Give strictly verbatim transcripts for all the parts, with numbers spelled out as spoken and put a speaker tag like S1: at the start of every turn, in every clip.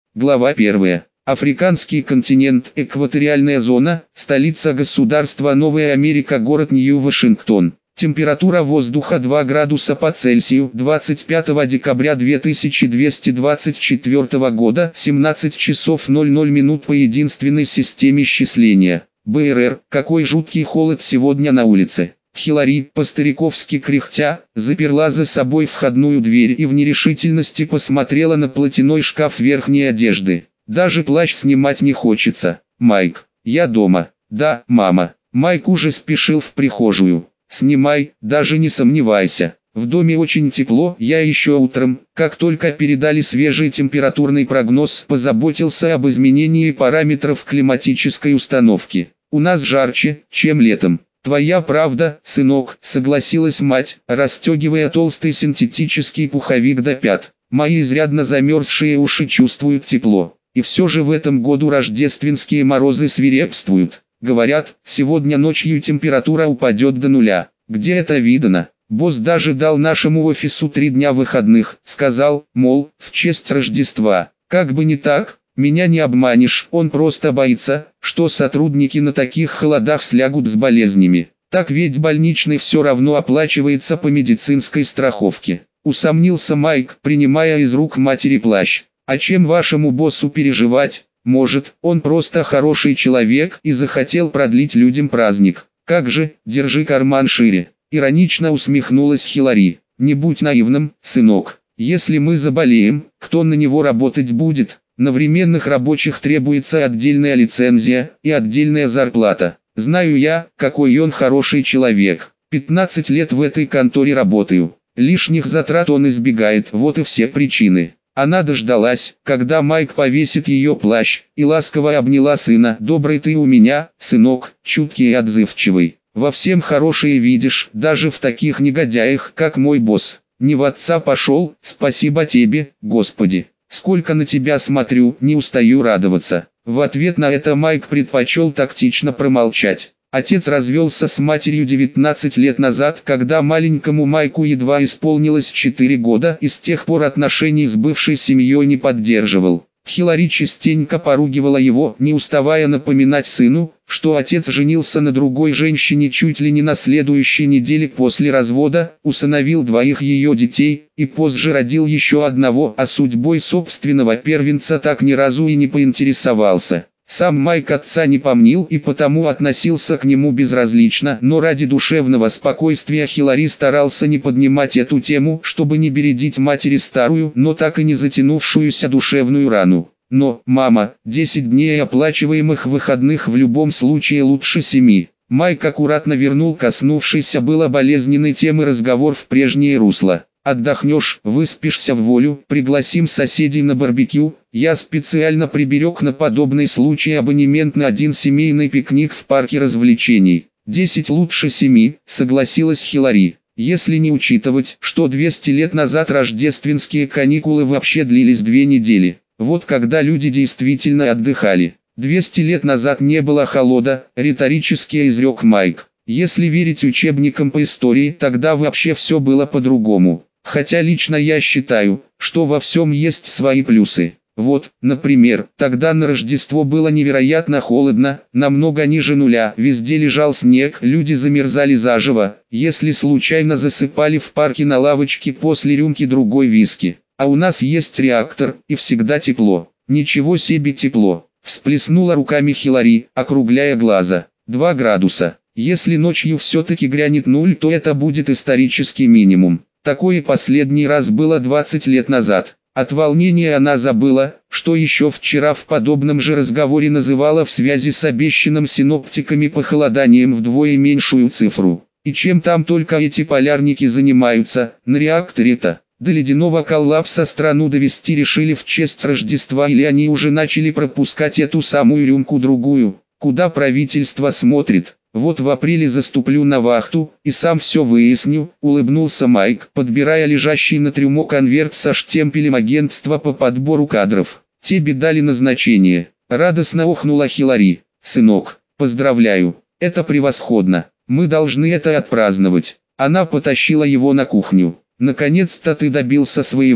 S1: Глава первая. Африканский континент, экваториальная зона, столица государства Новая Америка, город Нью-Вашингтон. Температура воздуха два градуса по Цельсию, двадцать пятого декабря две тысячи двести двадцать четвёртого года, семнадцать часов ноль ноль минут по единственной системе счисления. БРР, какой жуткий холод сегодня на улице. Хиллари, по-стариковски кряхтя, заперла за собой входную дверь и в нерешительности посмотрела на платяной шкаф верхней одежды. Даже плащ снимать не хочется. Майк, я дома. Да, мама. Майк уже спешил в прихожую. Снимай, даже не сомневайся. В доме очень тепло, я еще утром, как только передали свежий температурный прогноз, позаботился об изменении параметров климатической установки. У нас жарче, чем летом. Твоя правда, сынок, согласилась мать, расстегивая толстый синтетический пуховик до пят. Мои изрядно замерзшие уши чувствуют тепло. И все же в этом году рождественские морозы свирепствуют. Говорят, сегодня ночью температура упадет до нуля. Где это видано? Босс даже дал нашему офису три дня выходных. Сказал, мол, в честь Рождества. Как бы не так, меня не обманешь. Он просто боится, что сотрудники на таких холодах слягут с болезнями. Так ведь больничный все равно оплачивается по медицинской страховке. Усомнился Майк, принимая из рук матери плащ. А чем вашему боссу переживать? Может, он просто хороший человек и захотел продлить людям праздник. Как же, держи карман шире. Иронично усмехнулась Хиллари. Не будь наивным, сынок. Если мы заболеем, кто на него работать будет? На временных рабочих требуется отдельная лицензия и отдельная зарплата. Знаю я, какой он хороший человек. пятнадцать лет в этой конторе работаю. Лишних затрат он избегает, вот и все причины. Она дождалась, когда Майк повесит ее плащ, и ласково обняла сына. «Добрый ты у меня, сынок, чуткий и отзывчивый. Во всем хорошее видишь, даже в таких негодяях, как мой босс. Не в отца пошел, спасибо тебе, Господи. Сколько на тебя смотрю, не устаю радоваться». В ответ на это Майк предпочел тактично промолчать. Отец развелся с матерью девятнадцать лет назад, когда маленькому Майку едва исполнилось четыре года, и с тех пор отношений с бывшей семьей не поддерживал. Хиллари частенько поругивала его, не уставая напоминать сыну, что отец женился на другой женщине чуть ли не на следующей неделе после развода, усыновил двоих ее детей, и позже родил еще одного, а судьбой собственного первенца так ни разу и не поинтересовался. Сам Майк отца не помнил и потому относился к нему безразлично, но ради душевного спокойствия Хиллари старался не поднимать эту тему, чтобы не бередить матери старую, но так и не затянувшуюся душевную рану. Но, мама, десять дней оплачиваемых выходных в любом случае лучше семи. Майк аккуратно вернул коснувшийся было болезненной темы разговор в прежнее русло. Отдохнешь, выспишься в волю, пригласим соседей на барбекю. Я специально приберег на подобный случай абонемент на один семейный пикник в парке развлечений. Десять лучше семи, согласилась Хиллари. Если не учитывать, что двести лет назад рождественские каникулы вообще длились две недели. Вот когда люди действительно отдыхали. двести лет назад не было холода, риторически изрек Майк. Если верить учебникам по истории, тогда вообще все было по-другому. Хотя лично я считаю, что во всем есть свои плюсы. Вот, например, тогда на Рождество было невероятно холодно, намного ниже нуля, везде лежал снег, люди замерзали заживо, если случайно засыпали в парке на лавочке после рюмки другой виски. А у нас есть реактор, и всегда тепло. Ничего себе тепло, всплеснула руками Хиллари, округляя глаза. Два градуса. Если ночью все-таки грянет нуль, то это будет исторический минимум. Такое последний раз было двадцать лет назад. От волнения она забыла, что еще вчера в подобном же разговоре называла в связи с обещанным синоптиками похолоданием вдвое меньшую цифру. И чем там только эти полярники занимаются, на реакторе-то. До ледяного коллапса страну довести решили в честь Рождества, или они уже начали пропускать эту самую рюмку-другую. Куда правительство смотрит? Вот в апреле заступлю на вахту, и сам все выясню, улыбнулся Майк, подбирая лежащий на трюмо конверт со штемпелем агентства по подбору кадров. Тебе дали назначение. Радостно охнула Хиллари. Сынок, поздравляю, это превосходно, мы должны это отпраздновать. Она потащила его на кухню. Наконец-то ты добился своего.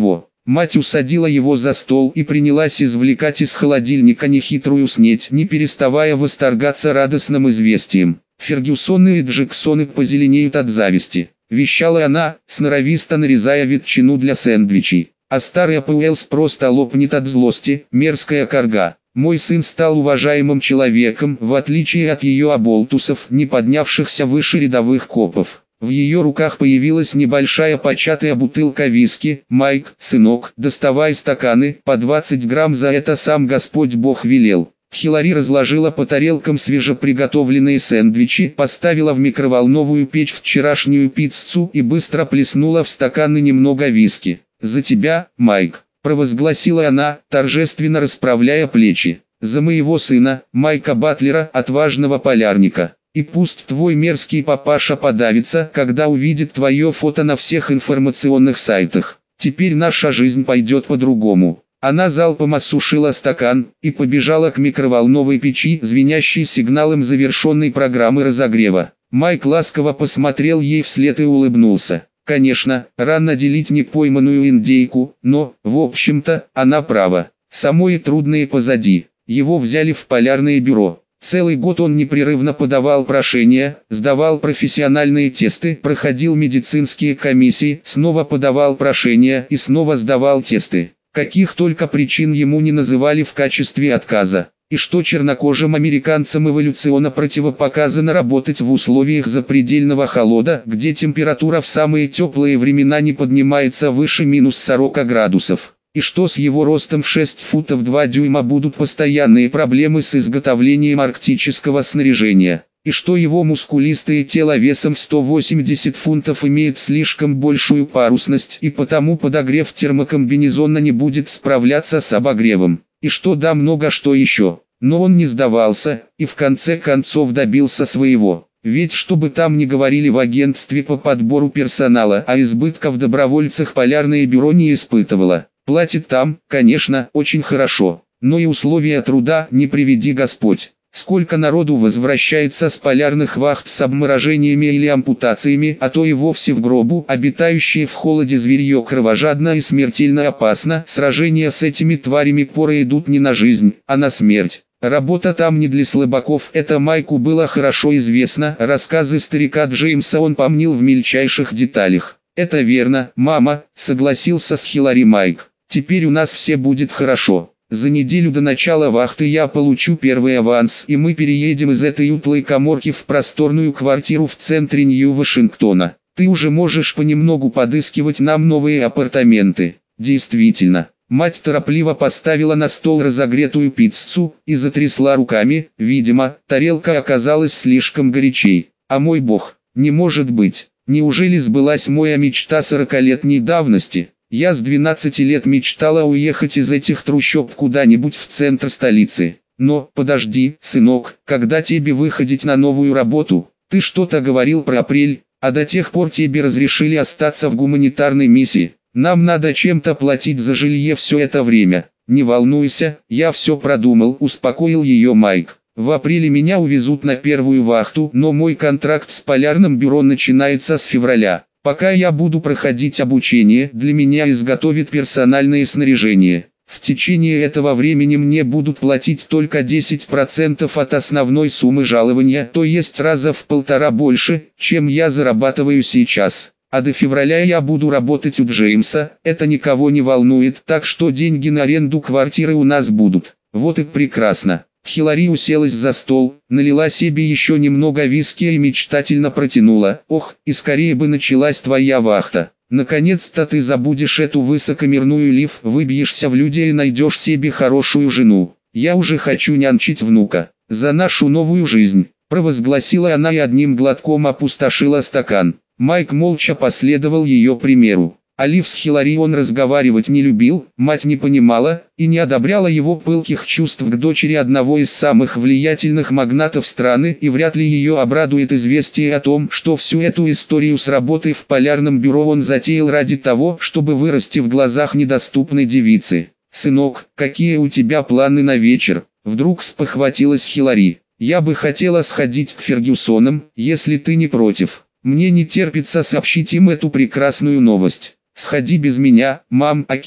S1: Мать усадила его за стол и принялась извлекать из холодильника нехитрую снеть, не переставая восторгаться радостным известием. Фергюсоны и Джексоны позеленеют от зависти, вещала она, сноровисто нарезая ветчину для сэндвичей. А старый Пуэллс просто лопнет от злости, мерзкая карга. Мой сын стал уважаемым человеком, в отличие от ее оболтусов, не поднявшихся выше рядовых копов. В ее руках появилась небольшая початая бутылка виски. «Майк, сынок, доставай стаканы, по двадцать грамм за это сам Господь Бог велел». Хилари разложила по тарелкам свежеприготовленные сэндвичи, поставила в микроволновую печь вчерашнюю пиццу и быстро плеснула в стаканы немного виски. «За тебя, Майк», – провозгласила она, торжественно расправляя плечи. «За моего сына, Майка Батлера, отважного полярника. И пусть твой мерзкий папаша подавится, когда увидит твое фото на всех информационных сайтах. Теперь наша жизнь пойдет по-другому». Она залпом осушила стакан и побежала к микроволновой печи, звенящей сигналом завершенной программы разогрева. Майк ласково посмотрел ей вслед и улыбнулся. Конечно, рано делить непойманную индейку, но, в общем-то, она права. Самое трудное позади. Его взяли в полярное бюро. Целый год он непрерывно подавал прошения, сдавал профессиональные тесты, проходил медицинские комиссии, снова подавал прошения и снова сдавал тесты. Каких только причин ему не называли в качестве отказа. И что чернокожим американцам эволюционно противопоказано работать в условиях запредельного холода, где температура в самые теплые времена не поднимается выше минус сорока градусов. И что с его ростом в шесть футов два дюйма будут постоянные проблемы с изготовлением арктического снаряжения. И что его мускулистое тело весом в сто восемьдесят фунтов имеет слишком большую парусность и потому подогрев термокомбинезона не будет справляться с обогревом. И что да много что еще. Но он не сдавался и в конце концов добился своего. Ведь что бы там ни говорили в агентстве по подбору персонала, а избытка в добровольцах полярное бюро не испытывало. Платит там, конечно, очень хорошо, но и условия труда не приведи Господь. Сколько народу возвращается с полярных вахт с обморожениями или ампутациями, а то и вовсе в гробу, обитающие в холоде зверье кровожадно и смертельно опасно. Сражения с этими тварями порой идут не на жизнь, а на смерть. Работа там не для слабаков, это Майку было хорошо известно, рассказы старика Джеймса он помнил в мельчайших деталях. «Это верно, мама», — согласился с Хилари Майк. «Теперь у нас все будет хорошо. За неделю до начала вахты я получу первый аванс, и мы переедем из этой утлой каморки в просторную квартиру в центре Нью-Вашингтона. Ты уже можешь понемногу подыскивать нам новые апартаменты». Действительно, мать торопливо поставила на стол разогретую пиццу и затрясла руками, видимо, тарелка оказалась слишком горячей. «А мой бог, не может быть, неужели сбылась моя мечта сорокалетней давности?» Я с двенадцати лет мечтала уехать из этих трущоб куда-нибудь в центр столицы. Но, подожди, сынок, когда тебе выходить на новую работу? Ты что-то говорил про апрель, а до тех пор тебе разрешили остаться в гуманитарной миссии. Нам надо чем-то платить за жилье все это время. Не волнуйся, я все продумал, успокоил ее Майк. В апреле меня увезут на первую вахту, но мой контракт с полярным бюро начинается с февраля. Пока я буду проходить обучение, для меня изготовят персональное снаряжение. В течение этого времени мне будут платить только десять процентов от основной суммы жалования, то есть раза в полтора больше, чем я зарабатываю сейчас. А до февраля я буду работать у Джеймса, это никого не волнует, так что деньги на аренду квартиры у нас будут. Вот и прекрасно. Хилари уселась за стол, налила себе еще немного виски и мечтательно протянула. «Ох, и скорее бы началась твоя вахта. Наконец-то ты забудешь эту высокомерную Лив, выбьешься в люди и найдешь себе хорошую жену. Я уже хочу нянчить внука. За нашу новую жизнь», – провозгласила она и одним глотком опустошила стакан. Майк молча последовал ее примеру. А Лив с Хилари он разговаривать не любил, мать не понимала и не одобряла его пылких чувств к дочери одного из самых влиятельных магнатов страны, и вряд ли ее обрадует известие о том, что всю эту историю с работой в полярном бюро он затеял ради того, чтобы вырасти в глазах недоступной девицы. «Сынок, какие у тебя планы на вечер?» – вдруг спохватилась Хилари. «Я бы хотела сходить к Фергюсонам, если ты не против. Мне не терпится сообщить им эту прекрасную новость». «Сходи без меня, мам, окей»,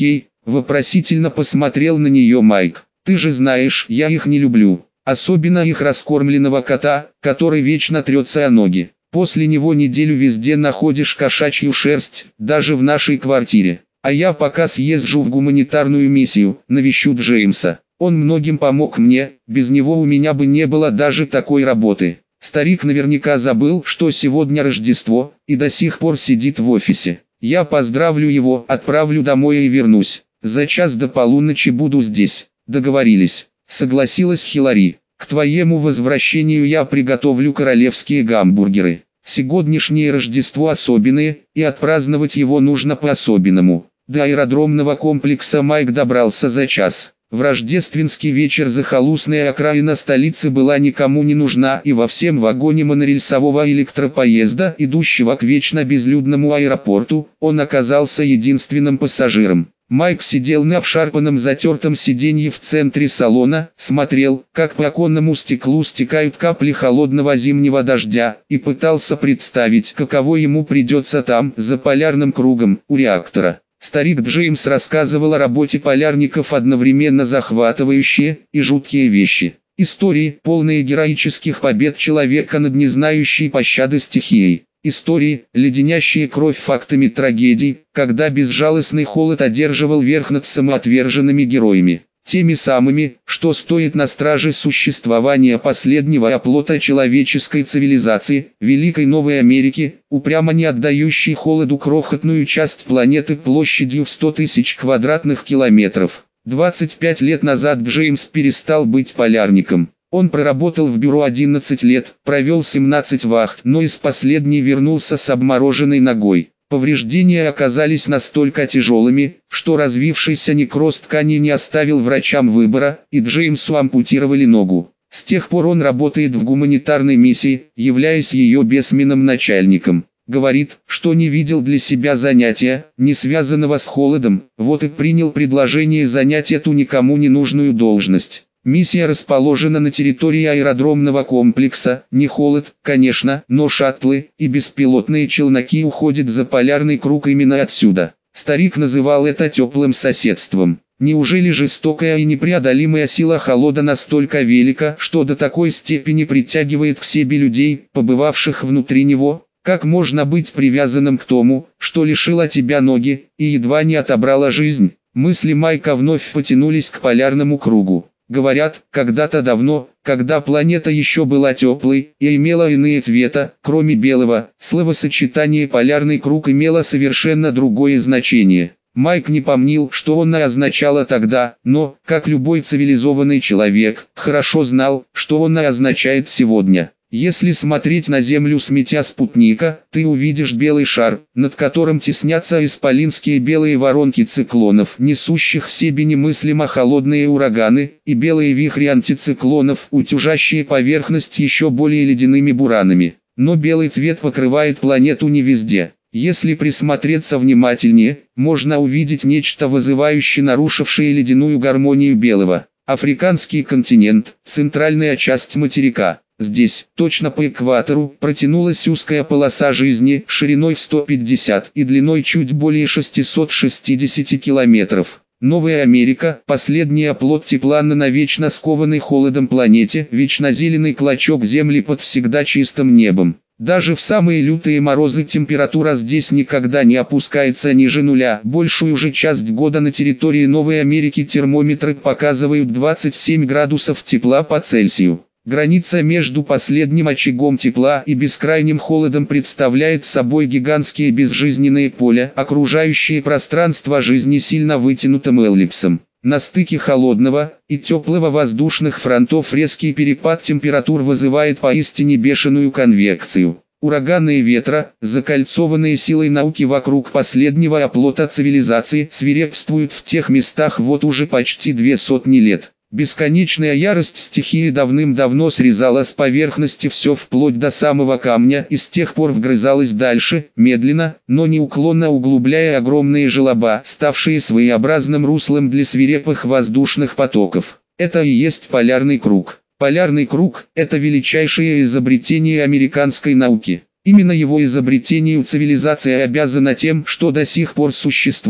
S1: Вопросительно посмотрел на нее Майк. «Ты же знаешь, я их не люблю. Особенно их раскормленного кота, который вечно трется о ноги. После него неделю везде находишь кошачью шерсть, даже в нашей квартире. А я пока съезжу в гуманитарную миссию, навещу Джеймса. Он многим помог мне, без него у меня бы не было даже такой работы». Старик наверняка забыл, что сегодня Рождество, и до сих пор сидит в офисе. «Я поздравлю его, отправлю домой и вернусь. За час до полуночи буду здесь». «Договорились», — согласилась Хиллари. «К твоему возвращению я приготовлю королевские гамбургеры. Сегодняшнее Рождество особенное, и отпраздновать его нужно по-особенному». До аэродромного комплекса Майк добрался за час. В рождественский вечер захолустная окраина столицы была никому не нужна, и во всем вагоне монорельсового электропоезда, идущего к вечно безлюдному аэропорту, он оказался единственным пассажиром. Майк сидел на обшарпанном затертом сиденье в центре салона, смотрел, как по оконному стеклу стекают капли холодного зимнего дождя, и пытался представить, каково ему придется там, за полярным кругом, у реактора. Старик Джеймс рассказывал о работе полярников одновременно захватывающие и жуткие вещи. Истории, полные героических побед человека над не знающей пощады стихией. Истории, леденящие кровь фактами трагедий, когда безжалостный холод одерживал верх над самоотверженными героями. Теми самыми, что стоит на страже существования последнего оплота человеческой цивилизации, Великой Новой Америки, упрямо не отдающей холоду крохотную часть планеты площадью в сто тысяч квадратных километров. двадцать пять лет назад Джеймс перестал быть полярником. Он проработал в бюро одиннадцать лет, провел семнадцать вахт, но из последней вернулся с обмороженной ногой. Повреждения оказались настолько тяжелыми, что развившийся некроз ткани не оставил врачам выбора, и Джеймсу ампутировали ногу. С тех пор он работает в гуманитарной миссии, являясь ее бессменным начальником. Говорит, что не видел для себя занятия, не связанного с холодом, вот и принял предложение занять эту никому не нужную должность. Миссия расположена на территории аэродромного комплекса, не холод, конечно, но шаттлы и беспилотные челноки уходят за полярный круг именно отсюда. Старик называл это теплым соседством. Неужели жестокая и непреодолимая сила холода настолько велика, что до такой степени притягивает к себе людей, побывавших внутри него? Как можно быть привязанным к тому, что лишило тебя ноги, и едва не отобрало жизнь? Мысли Майка вновь потянулись к полярному кругу. Говорят, когда-то давно, когда планета еще была теплой и имела иные цвета, кроме белого, словосочетание «полярный круг» имело совершенно другое значение. Майк не помнил, что оно означало тогда, но, как любой цивилизованный человек, хорошо знал, что оно означает сегодня. Если смотреть на Землю с метя спутника, ты увидишь белый шар, над которым теснятся исполинские белые воронки циклонов, несущих в себе немыслимо холодные ураганы, и белые вихри антициклонов, утюжащие поверхность еще более ледяными буранами. Но белый цвет покрывает планету не везде. Если присмотреться внимательнее, можно увидеть нечто вызывающе нарушившее ледяную гармонию белого. Африканский континент, центральная часть материка. Здесь, точно по экватору, протянулась узкая полоса жизни, шириной в сто пятьдесят и длиной чуть более шестисот шестидесяти километров. Новая Америка, последний оплот тепла на навечно скованной холодом планете, вечно зеленый клочок земли под всегда чистым небом. Даже в самые лютые морозы температура здесь никогда не опускается ниже нуля. Большую же часть года на территории Новой Америки термометры показывают двадцать семь градусов тепла по Цельсию. Граница между последним очагом тепла и бескрайним холодом представляет собой гигантские безжизненные поля, окружающие пространство жизни сильно вытянутым эллипсом. На стыке холодного и теплого воздушных фронтов резкий перепад температур вызывает поистине бешеную конвекцию. Ураганы и ветра, закольцованные силой науки вокруг последнего оплота цивилизации, свирепствуют в тех местах вот уже почти две сотни лет. Бесконечная ярость стихии давным-давно срезала с поверхности все вплоть до самого камня и с тех пор вгрызалась дальше, медленно, но неуклонно углубляя огромные желоба, ставшие своеобразным руслом для свирепых воздушных потоков. Это и есть полярный круг. Полярный круг – это величайшее изобретение американской науки. Именно его изобретению цивилизация обязана тем, что до сих пор существует.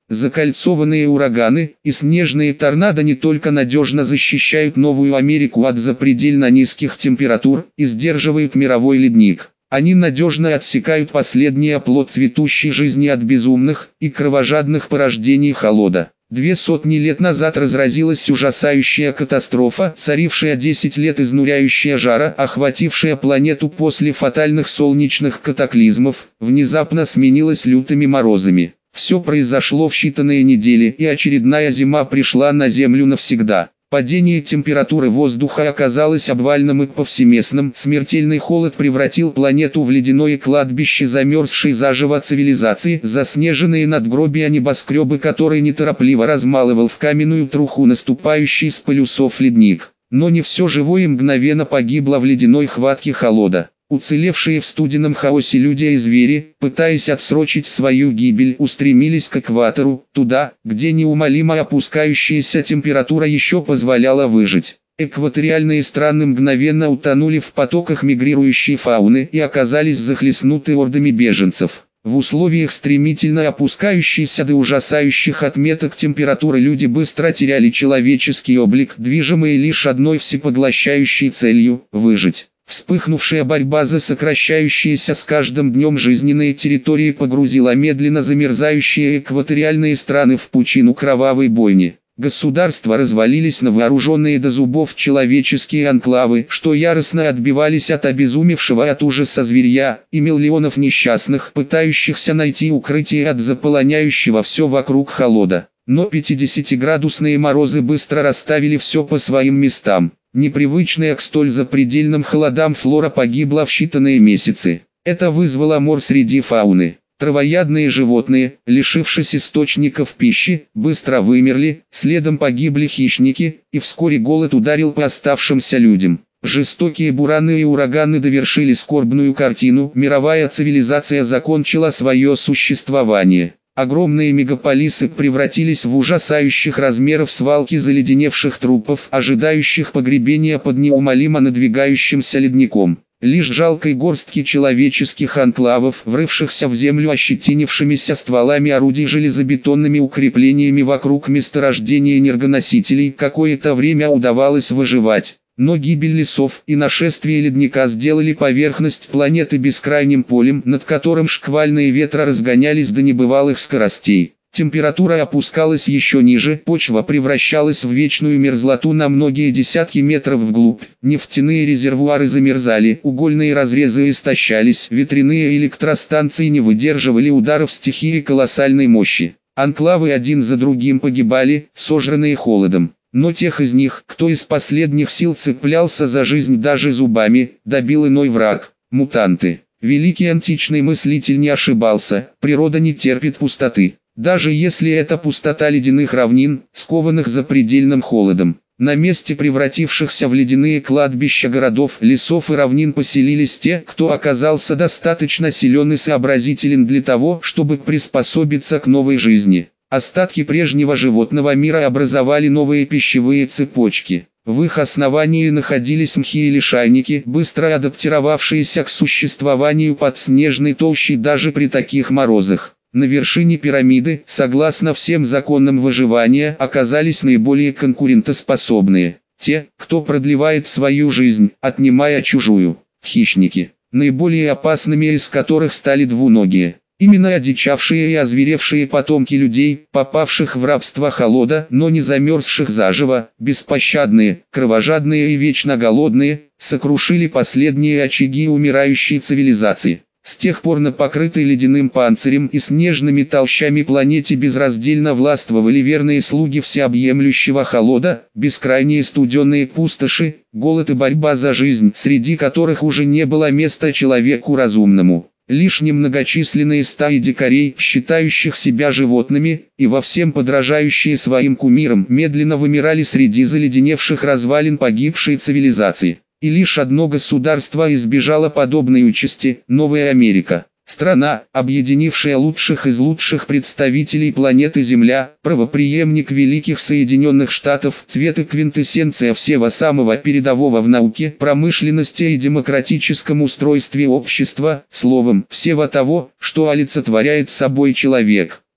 S1: Закольцованные ураганы и снежные торнадо не только надежно защищают Новую Америку от запредельно низких температур и сдерживают мировой ледник. Они надежно отсекают последний оплот цветущей жизни от безумных и кровожадных порождений холода. Две сотни лет назад разразилась ужасающая катастрофа, царившая десять лет изнуряющая жара, охватившая планету после фатальных солнечных катаклизмов, внезапно сменилась лютыми морозами. Все произошло в считанные недели, и очередная зима пришла на Землю навсегда. Падение температуры воздуха оказалось обвальным и повсеместным. Смертельный холод превратил планету в ледяное кладбище замерзшей заживо цивилизации. Заснеженные надгробия небоскребы, которые неторопливо размалывал в каменную труху наступающий с полюсов ледник. Но не все живое мгновенно погибло в ледяной хватке холода. Уцелевшие в студенном хаосе люди и звери, пытаясь отсрочить свою гибель, устремились к экватору, туда, где неумолимо опускающаяся температура еще позволяла выжить. Экваториальные страны мгновенно утонули в потоках мигрирующей фауны и оказались захлестнуты ордами беженцев. В условиях стремительно опускающейся до ужасающих отметок температуры люди быстро теряли человеческий облик, движимые лишь одной всепоглощающей целью – выжить. Вспыхнувшая борьба за сокращающиеся с каждым днем жизненные территории погрузила медленно замерзающие экваториальные страны в пучину кровавой бойни. Государства развалились на вооруженные до зубов человеческие анклавы, что яростно отбивались от обезумевшего от ужаса зверья, и миллионов несчастных, пытающихся найти укрытие от заполоняющего все вокруг холода. Но пятидесятиградусные морозы быстро расставили все по своим местам. Непривычная к столь запредельным холодам флора погибла в считанные месяцы. Это вызвало мор среди фауны. Травоядные животные, лишившись источников пищи, быстро вымерли, следом погибли хищники, и вскоре голод ударил по оставшимся людям. Жестокие бураны и ураганы довершили скорбную картину, мировая цивилизация закончила свое существование. Огромные мегаполисы превратились в ужасающих размеров свалки заледеневших трупов, ожидающих погребения под неумолимо надвигающимся ледником. Лишь жалкой горстки человеческих анклавов, врывшихся в землю ощетинившимися стволами орудий железобетонными укреплениями вокруг месторождения энергоносителей, какое-то время удавалось выживать. Но гибель лесов и нашествие ледника сделали поверхность планеты бескрайним полем, над которым шквальные ветра разгонялись до небывалых скоростей. Температура опускалась еще ниже, почва превращалась в вечную мерзлоту на многие десятки метров вглубь, нефтяные резервуары замерзали, угольные разрезы истощались, ветряные электростанции не выдерживали ударов стихии колоссальной мощи. Анклавы один за другим погибали, сожранные холодом. Но тех из них, кто из последних сил цеплялся за жизнь даже зубами, добил иной враг – мутанты. Великий античный мыслитель не ошибался, природа не терпит пустоты. Даже если это пустота ледяных равнин, скованных запредельным холодом. На месте превратившихся в ледяные кладбища городов, лесов и равнин поселились те, кто оказался достаточно силен и сообразителен для того, чтобы приспособиться к новой жизни. Остатки прежнего животного мира образовали новые пищевые цепочки. В их основании находились мхи и лишайники, быстро адаптировавшиеся к существованию под снежной толщей даже при таких морозах. На вершине пирамиды, согласно всем законам выживания, оказались наиболее конкурентоспособные. Те, кто продлевает свою жизнь, отнимая чужую. Хищники, наиболее опасными из которых стали двуногие. Именно одичавшие и озверевшие потомки людей, попавших в рабство холода, но не замерзших заживо, беспощадные, кровожадные и вечно голодные, сокрушили последние очаги умирающей цивилизации. С тех пор на покрытой ледяным панцирем и снежными толщами планете безраздельно властвовали верные слуги всеобъемлющего холода, бескрайние студеные пустоши, голод и борьба за жизнь, среди которых уже не было места человеку разумному. Лишь немногочисленные стаи дикарей, считающих себя животными, и во всем подражающие своим кумирам, медленно вымирали среди заледеневших развалин погибшей цивилизации. И лишь одно государство избежало подобной участи – Новая Америка. Страна, объединившая лучших из лучших представителей планеты Земля, правопреемник Великих Соединенных Штатов, цвет и квинтэссенция всего самого передового в науке, промышленности и демократическом устройстве общества, словом, всего того, что олицетворяет собой человек.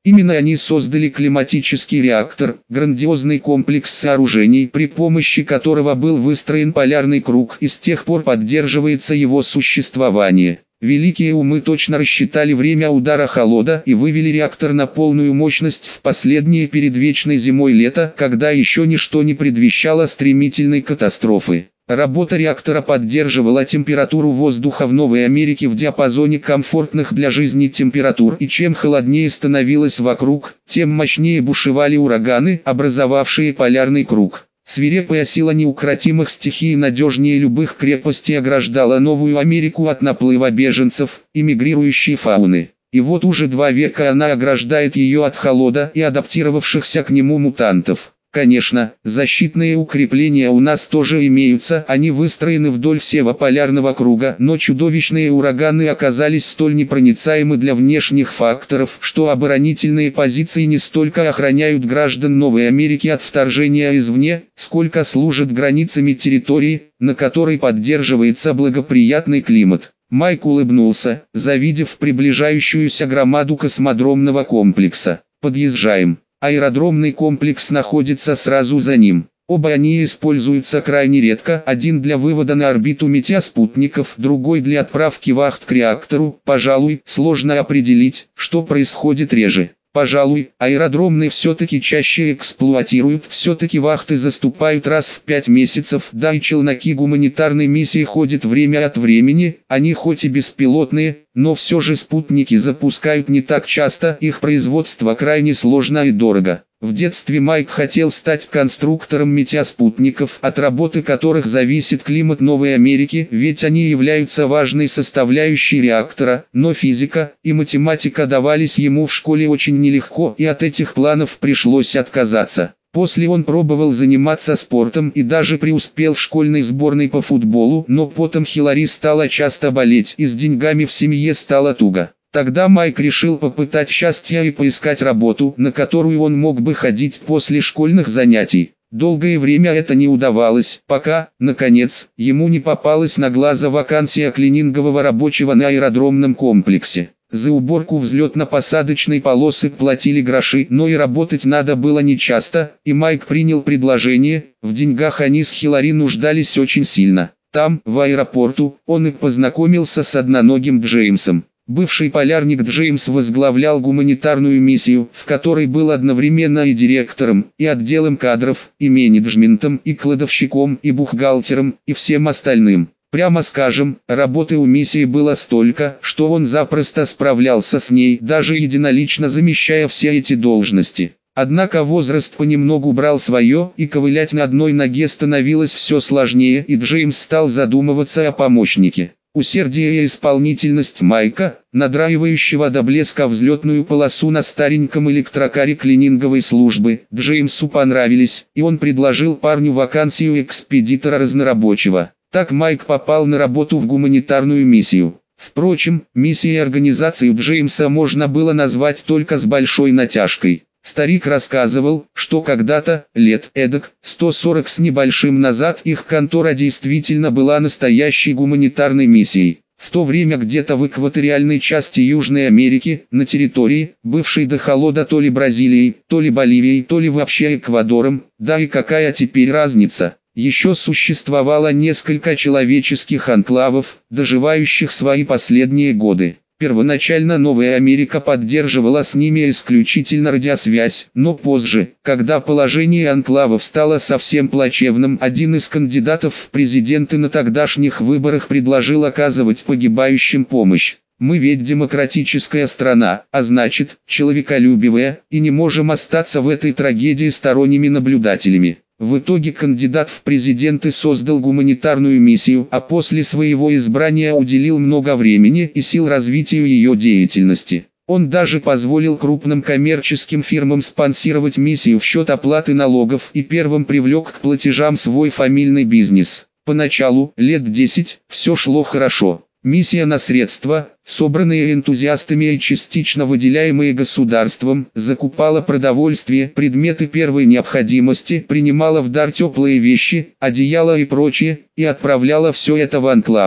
S1: Именно они создали климатический реактор, грандиозный комплекс сооружений, при помощи которого был выстроен полярный круг и с тех пор поддерживается его существование. Великие умы точно рассчитали время удара холода и вывели реактор на полную мощность в последнее перед вечной зимой лето, когда еще ничто не предвещало стремительной катастрофы. Работа реактора поддерживала температуру воздуха в Новой Америке в диапазоне комфортных для жизни температур, и чем холоднее становилось вокруг, тем мощнее бушевали ураганы, образовавшие полярный круг. Свирепая сила неукротимых стихий надежнее любых крепостей ограждала Новую Америку от наплыва беженцев и мигрирующей фауны. И вот уже два века она ограждает ее от холода и адаптировавшихся к нему мутантов. Конечно, защитные укрепления у нас тоже имеются, они выстроены вдоль всего полярного круга, но чудовищные ураганы оказались столь непроницаемы для внешних факторов, что оборонительные позиции не столько охраняют граждан Новой Америки от вторжения извне, сколько служат границами территории, на которой поддерживается благоприятный климат. Майк улыбнулся, завидев приближающуюся громаду космодромного комплекса. «Подъезжаем». Аэродромный комплекс находится сразу за ним. Оба они используются крайне редко, один для вывода на орбиту метеоспутников, другой для отправки вахт к реактору. Пожалуй, сложно определить, что происходит реже. Пожалуй, аэродромные все-таки чаще эксплуатируют, все-таки вахты заступают раз в пять месяцев, да и челноки гуманитарной миссии ходят время от времени, они хоть и беспилотные, но все же спутники запускают не так часто, их производство крайне сложно и дорого. В детстве Майк хотел стать конструктором метеоспутников, от работы которых зависит климат Новой Америки, ведь они являются важной составляющей реактора, но физика и математика давались ему в школе очень нелегко, и от этих планов пришлось отказаться. После он пробовал заниматься спортом и даже преуспел в школьной сборной по футболу, но потом Хиллари стала часто болеть и с деньгами в семье стало туго. Тогда Майк решил попытать счастья и поискать работу, на которую он мог бы ходить после школьных занятий. Долгое время это не удавалось, пока, наконец, ему не попалась на глаза вакансия клинингового рабочего на аэродромном комплексе. За уборку взлетно-посадочной полосы платили гроши, но и работать надо было нечасто, и Майк принял предложение. В деньгах они с Хиллари нуждались очень сильно. Там, в аэропорту, он и познакомился с одноногим Джеймсом. Бывший полярник Джеймс возглавлял гуманитарную миссию, в которой был одновременно и директором, и отделом кадров, и менеджментом, и кладовщиком, и бухгалтером, и всем остальным. Прямо скажем, работы у миссии было столько, что он запросто справлялся с ней, даже единолично замещая все эти должности. Однако возраст понемногу брал свое, и ковылять на одной ноге становилось все сложнее, и Джеймс стал задумываться о помощнике. Усердие и исполнительность Майка, надраивающего до блеска взлетную полосу на стареньком электрокаре клининговой службы, Джеймсу понравились, и он предложил парню вакансию экспедитора-разнорабочего. Так Майк попал на работу в гуманитарную миссию. Впрочем, миссией организацию Джеймса можно было назвать только с большой натяжкой. Старик рассказывал, что когда-то, лет эдак, сто сорок с небольшим назад, их контора действительно была настоящей гуманитарной миссией. В то время где-то в экваториальной части Южной Америки, на территории, бывшей до холода то ли Бразилией, то ли Боливией, то ли вообще Эквадором, да и какая теперь разница, еще существовало несколько человеческих анклавов, доживающих свои последние годы. Первоначально Новая Америка поддерживала с ними исключительно радиосвязь, но позже, когда положение анклавов стало совсем плачевным, один из кандидатов в президенты на тогдашних выборах предложил оказывать погибающим помощь. «Мы ведь демократическая страна, а значит, человеколюбивая, и не можем остаться в этой трагедии сторонними наблюдателями». В итоге кандидат в президенты создал гуманитарную миссию, а после своего избрания уделил много времени и сил развитию ее деятельности. Он даже позволил крупным коммерческим фирмам спонсировать миссию в счет оплаты налогов и первым привлек к платежам свой фамильный бизнес. Поначалу, лет десять, все шло хорошо. Миссия на средства, собранные энтузиастами и частично выделяемые государством, закупала продовольствие, предметы первой необходимости, принимала в дар теплые вещи, одеяла и прочее, и отправляла все это в анклавы.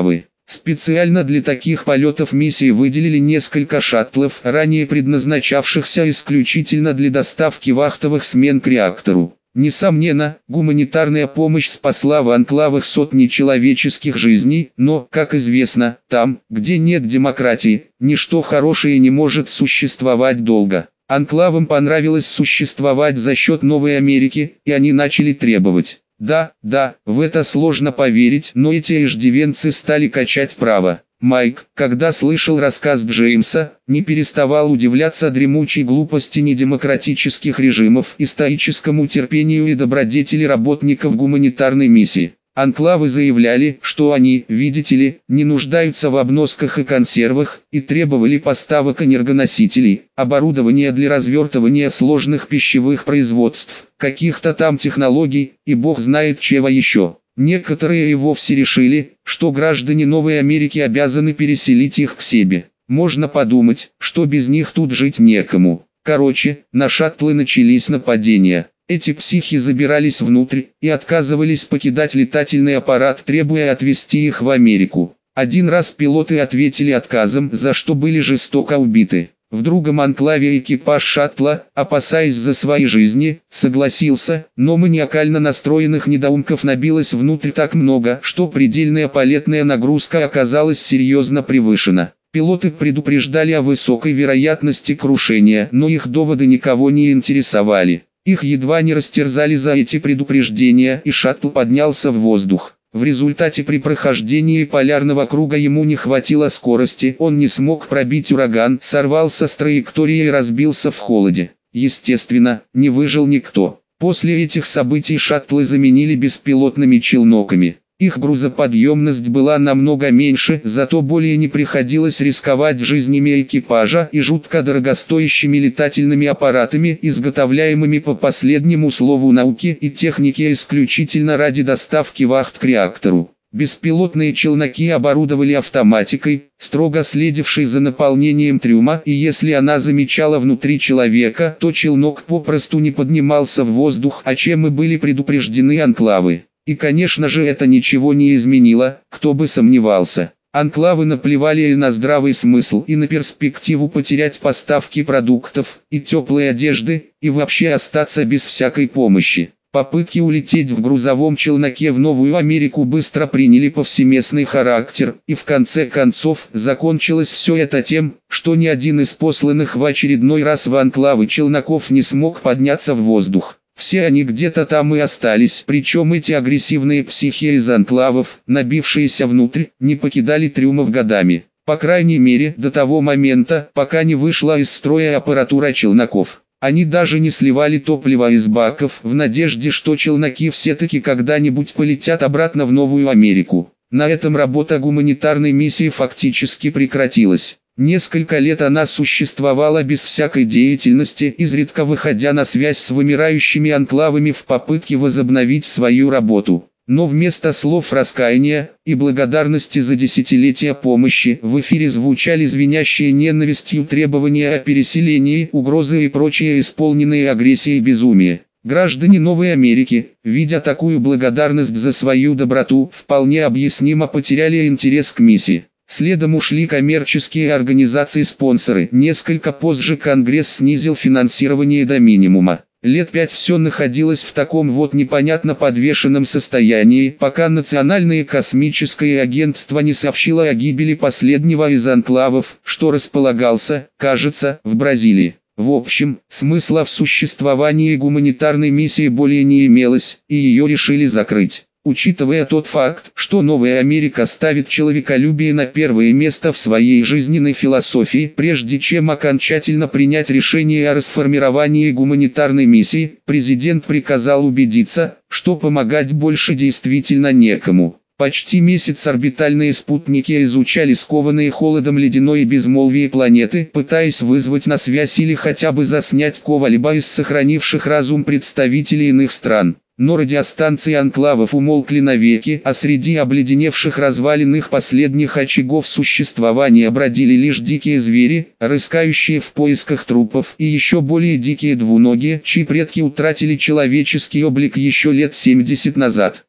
S1: Специально для таких полетов миссии выделили несколько шаттлов, ранее предназначавшихся исключительно для доставки вахтовых смен к реактору. Несомненно, гуманитарная помощь спасла в анклавах сотни человеческих жизней, но, как известно, там, где нет демократии, ничто хорошее не может существовать долго. Анклавам понравилось существовать за счет Новой Америки, и они начали требовать. Да, да, в это сложно поверить, но эти иждивенцы стали качать право. Майк, когда слышал рассказ Джеймса, не переставал удивляться дремучей глупости недемократических режимов и стоическому терпению и добродетели работников гуманитарной миссии. Анклавы заявляли, что они, видите ли, не нуждаются в обносках и консервах, и требовали поставок энергоносителей, оборудования для развертывания сложных пищевых производств, каких-то там технологий, и бог знает чего еще. Некоторые и вовсе решили, что граждане Новой Америки обязаны переселить их к себе. Можно подумать, что без них тут жить некому. Короче, на шаттлы начались нападения. Эти психи забирались внутрь и отказывались покидать летательный аппарат, требуя отвезти их в Америку. Один раз пилоты ответили отказом, за что были жестоко убиты. В другом анклаве экипаж шаттла, опасаясь за свои жизни, согласился, но маниакально настроенных недоумков набилось внутрь так много, что предельная полетная нагрузка оказалась серьезно превышена. Пилоты предупреждали о высокой вероятности крушения, но их доводы никого не интересовали. Их едва не растерзали за эти предупреждения, и шаттл поднялся в воздух. В результате при прохождении полярного круга ему не хватило скорости, он не смог пробить ураган, сорвался с траектории и разбился в холоде. Естественно, не выжил никто. После этих событий шаттлы заменили беспилотными челноками. Их грузоподъемность была намного меньше, зато более не приходилось рисковать жизнями экипажа и жутко дорогостоящими летательными аппаратами, изготовляемыми по последнему слову науки и техники исключительно ради доставки вахт к реактору. Беспилотные челноки оборудовали автоматикой, строго следившей за наполнением трюма, и если она замечала внутри человека, то челнок попросту не поднимался в воздух, о чем и были предупреждены анклавы. И конечно же это ничего не изменило, кто бы сомневался. Анклавы наплевали и на здравый смысл, и на перспективу потерять поставки продуктов, и теплой одежды, и вообще остаться без всякой помощи. Попытки улететь в грузовом челноке в Новую Америку быстро приняли повсеместный характер, и в конце концов закончилось все это тем, что ни один из посланных в очередной раз в анклавы челноков не смог подняться в воздух. Все они где-то там и остались, причем эти агрессивные психи из анклавов, набившиеся внутрь, не покидали трюмов годами. По крайней мере, до того момента, пока не вышла из строя аппаратура челноков. Они даже не сливали топливо из баков, в надежде, что челноки все-таки когда-нибудь полетят обратно в Новую Америку. На этом работа гуманитарной миссии фактически прекратилась. Несколько лет она существовала без всякой деятельности, изредка выходя на связь с вымирающими анклавами в попытке возобновить свою работу. Но вместо слов раскаяния и благодарности за десятилетия помощи в эфире звучали звенящие ненавистью требования о переселении, угрозы и прочие исполненные агрессией безумия. Граждане Новой Америки, видя такую благодарность за свою доброту, вполне объяснимо потеряли интерес к миссии. Следом ушли коммерческие организации-спонсоры. Несколько позже Конгресс снизил финансирование до минимума. Лет пять все находилось в таком вот непонятно подвешенном состоянии, пока Национальное космическое агентство не сообщило о гибели последнего из анклавов, что располагался, кажется, в Бразилии. В общем, смысла в существовании гуманитарной миссии более не имелось, и ее решили закрыть. Учитывая тот факт, что Новая Америка ставит человеколюбие на первое место в своей жизненной философии, прежде чем окончательно принять решение о расформировании гуманитарной миссии, президент приказал убедиться, что помогать больше действительно некому. Почти месяц орбитальные спутники изучали скованные холодом ледяное безмолвие планеты, пытаясь вызвать на связь или хотя бы заснять кого-либо из сохранивших разум представителей иных стран. Но радиостанции анклавов умолкли навеки, а среди обледеневших развалин их последних очагов существования бродили лишь дикие звери, рыскающие в поисках трупов, и еще более дикие двуногие, чьи предки утратили человеческий облик еще лет семьдесят назад.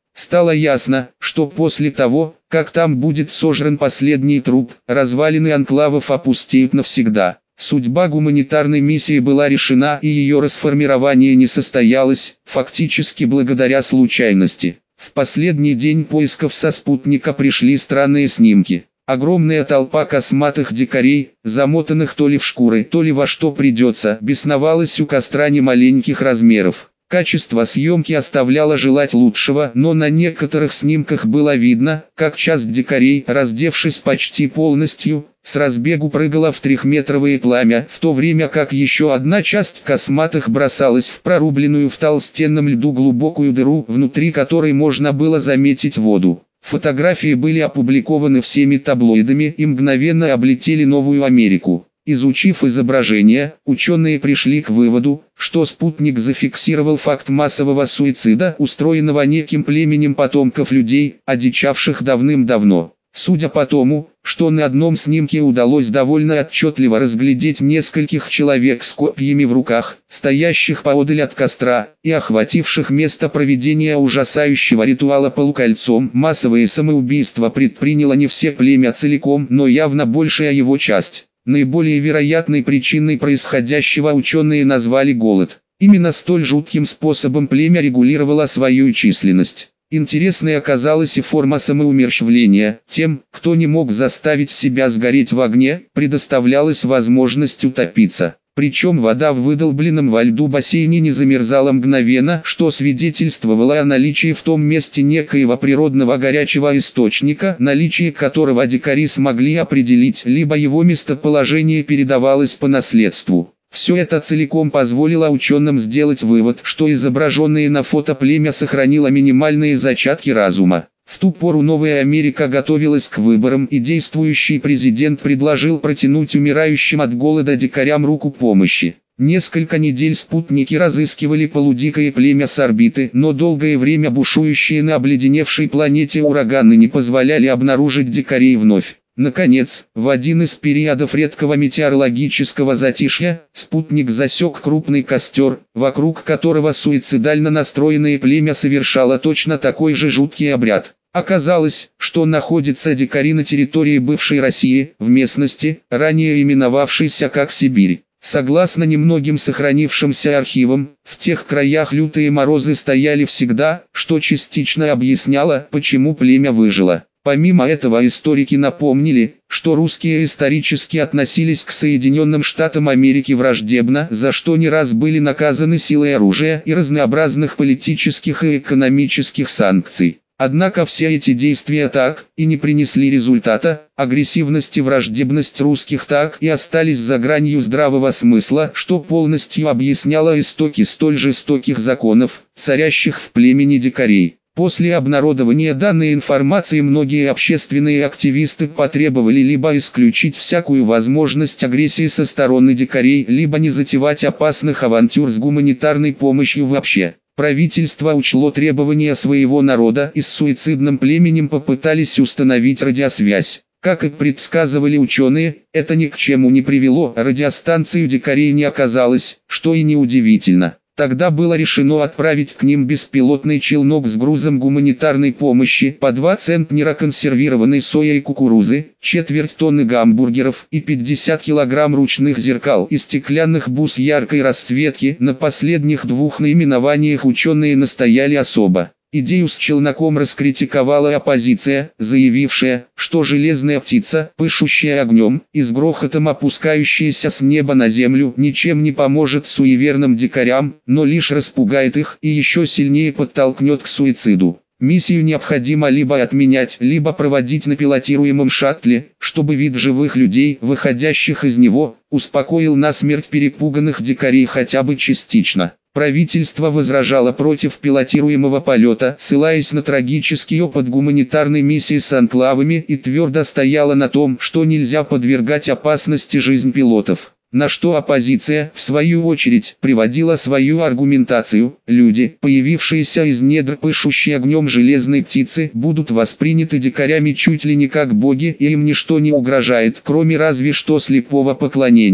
S1: Стало ясно, что после того, как там будет сожран последний труп, развалины анклавов опустеют навсегда. Судьба гуманитарной миссии была решена и ее расформирование не состоялось, фактически благодаря случайности. В последний день поисков со спутника пришли странные снимки. Огромная толпа косматых дикарей, замотанных то ли в шкуры, то ли во что придется, бесновалась у костра немаленьких размеров. Качество съемки оставляло желать лучшего, но на некоторых снимках было видно, как часть дикарей, раздевшись почти полностью, с разбегу прыгала в трехметровое пламя, в то время как еще одна часть косматых бросалась в прорубленную в толстенном льду глубокую дыру, внутри которой можно было заметить воду. Фотографии были опубликованы всеми таблоидами и мгновенно облетели Новую Америку. Изучив изображения, ученые пришли к выводу, что спутник зафиксировал факт массового суицида, устроенного неким племенем потомков людей, одичавших давным-давно. Судя по тому, что на одном снимке удалось довольно отчетливо разглядеть нескольких человек с копьями в руках, стоящих поодаль от костра, и охвативших место проведения ужасающего ритуала полукольцом, массовые самоубийства предприняло не все племя целиком, но явно большая его часть. Наиболее вероятной причиной происходящего ученые назвали голод. Именно столь жутким способом племя регулировало свою численность. Интересной оказалась и форма самоумерщвления. Тем, кто не мог заставить себя сгореть в огне, предоставлялась возможность утопиться. Причем вода в выдолбленном во льду бассейне не замерзала мгновенно, что свидетельствовало о наличии в том месте некоего природного горячего источника, наличие которого дикари смогли определить, либо его местоположение передавалось по наследству. Все это целиком позволило ученым сделать вывод, что изображенное на фото племя сохранило минимальные зачатки разума. В ту пору Новая Америка готовилась к выборам, и действующий президент предложил протянуть умирающим от голода дикарям руку помощи. Несколько недель спутники разыскивали полудикое племя с орбиты, но долгое время бушующие на обледеневшей планете ураганы не позволяли обнаружить дикарей вновь. Наконец, в один из периодов редкого метеорологического затишья, спутник засек крупный костер, вокруг которого суицидально настроенное племя совершало точно такой же жуткий обряд. Оказалось, что находятся дикари на территории бывшей России, в местности, ранее именовавшейся как Сибирь. Согласно немногим сохранившимся архивам, в тех краях лютые морозы стояли всегда, что частично объясняло, почему племя выжило. Помимо этого историки напомнили, что русские исторически относились к Соединенным Штатам Америки враждебно, за что не раз были наказаны силой оружия и разнообразных политических и экономических санкций. Однако все эти действия так и не принесли результата, агрессивность и враждебность русских так и остались за гранью здравого смысла, что полностью объясняло истоки столь жестоких законов, царящих в племени дикарей. После обнародования данной информации многие общественные активисты потребовали либо исключить всякую возможность агрессии со стороны дикарей, либо не затевать опасных авантюр с гуманитарной помощью вообще. Правительство учло требования своего народа и с суицидным племенем попытались установить радиосвязь. Как и предсказывали ученые, это ни к чему не привело, радиостанции у дикарей не оказалось, что и неудивительно. Тогда было решено отправить к ним беспилотный челнок с грузом гуманитарной помощи по два центнера консервированной сои и кукурузы, четверть тонны гамбургеров и пятьдесят килограмм ручных зеркал и стеклянных бус яркой расцветки. На последних двух наименованиях ученые настояли особо. Идею с челноком раскритиковала оппозиция, заявившая, что железная птица, пышущая огнем и с грохотом опускающаяся с неба на землю, ничем не поможет суеверным дикарям, но лишь распугает их и еще сильнее подтолкнет к суициду. Миссию необходимо либо отменять, либо проводить на пилотируемом шаттле, чтобы вид живых людей, выходящих из него, успокоил насмерть перепуганных дикарей хотя бы частично. Правительство возражало против пилотируемого полета, ссылаясь на трагический опыт гуманитарной миссии с анклавами, и твердо стояло на том, что нельзя подвергать опасности жизнь пилотов. На что оппозиция, в свою очередь, приводила свою аргументацию: люди, появившиеся из недр пышущей огнем железной птицы, будут восприняты дикарями чуть ли не как боги, и им ничто не угрожает, кроме разве что слепого поклонения.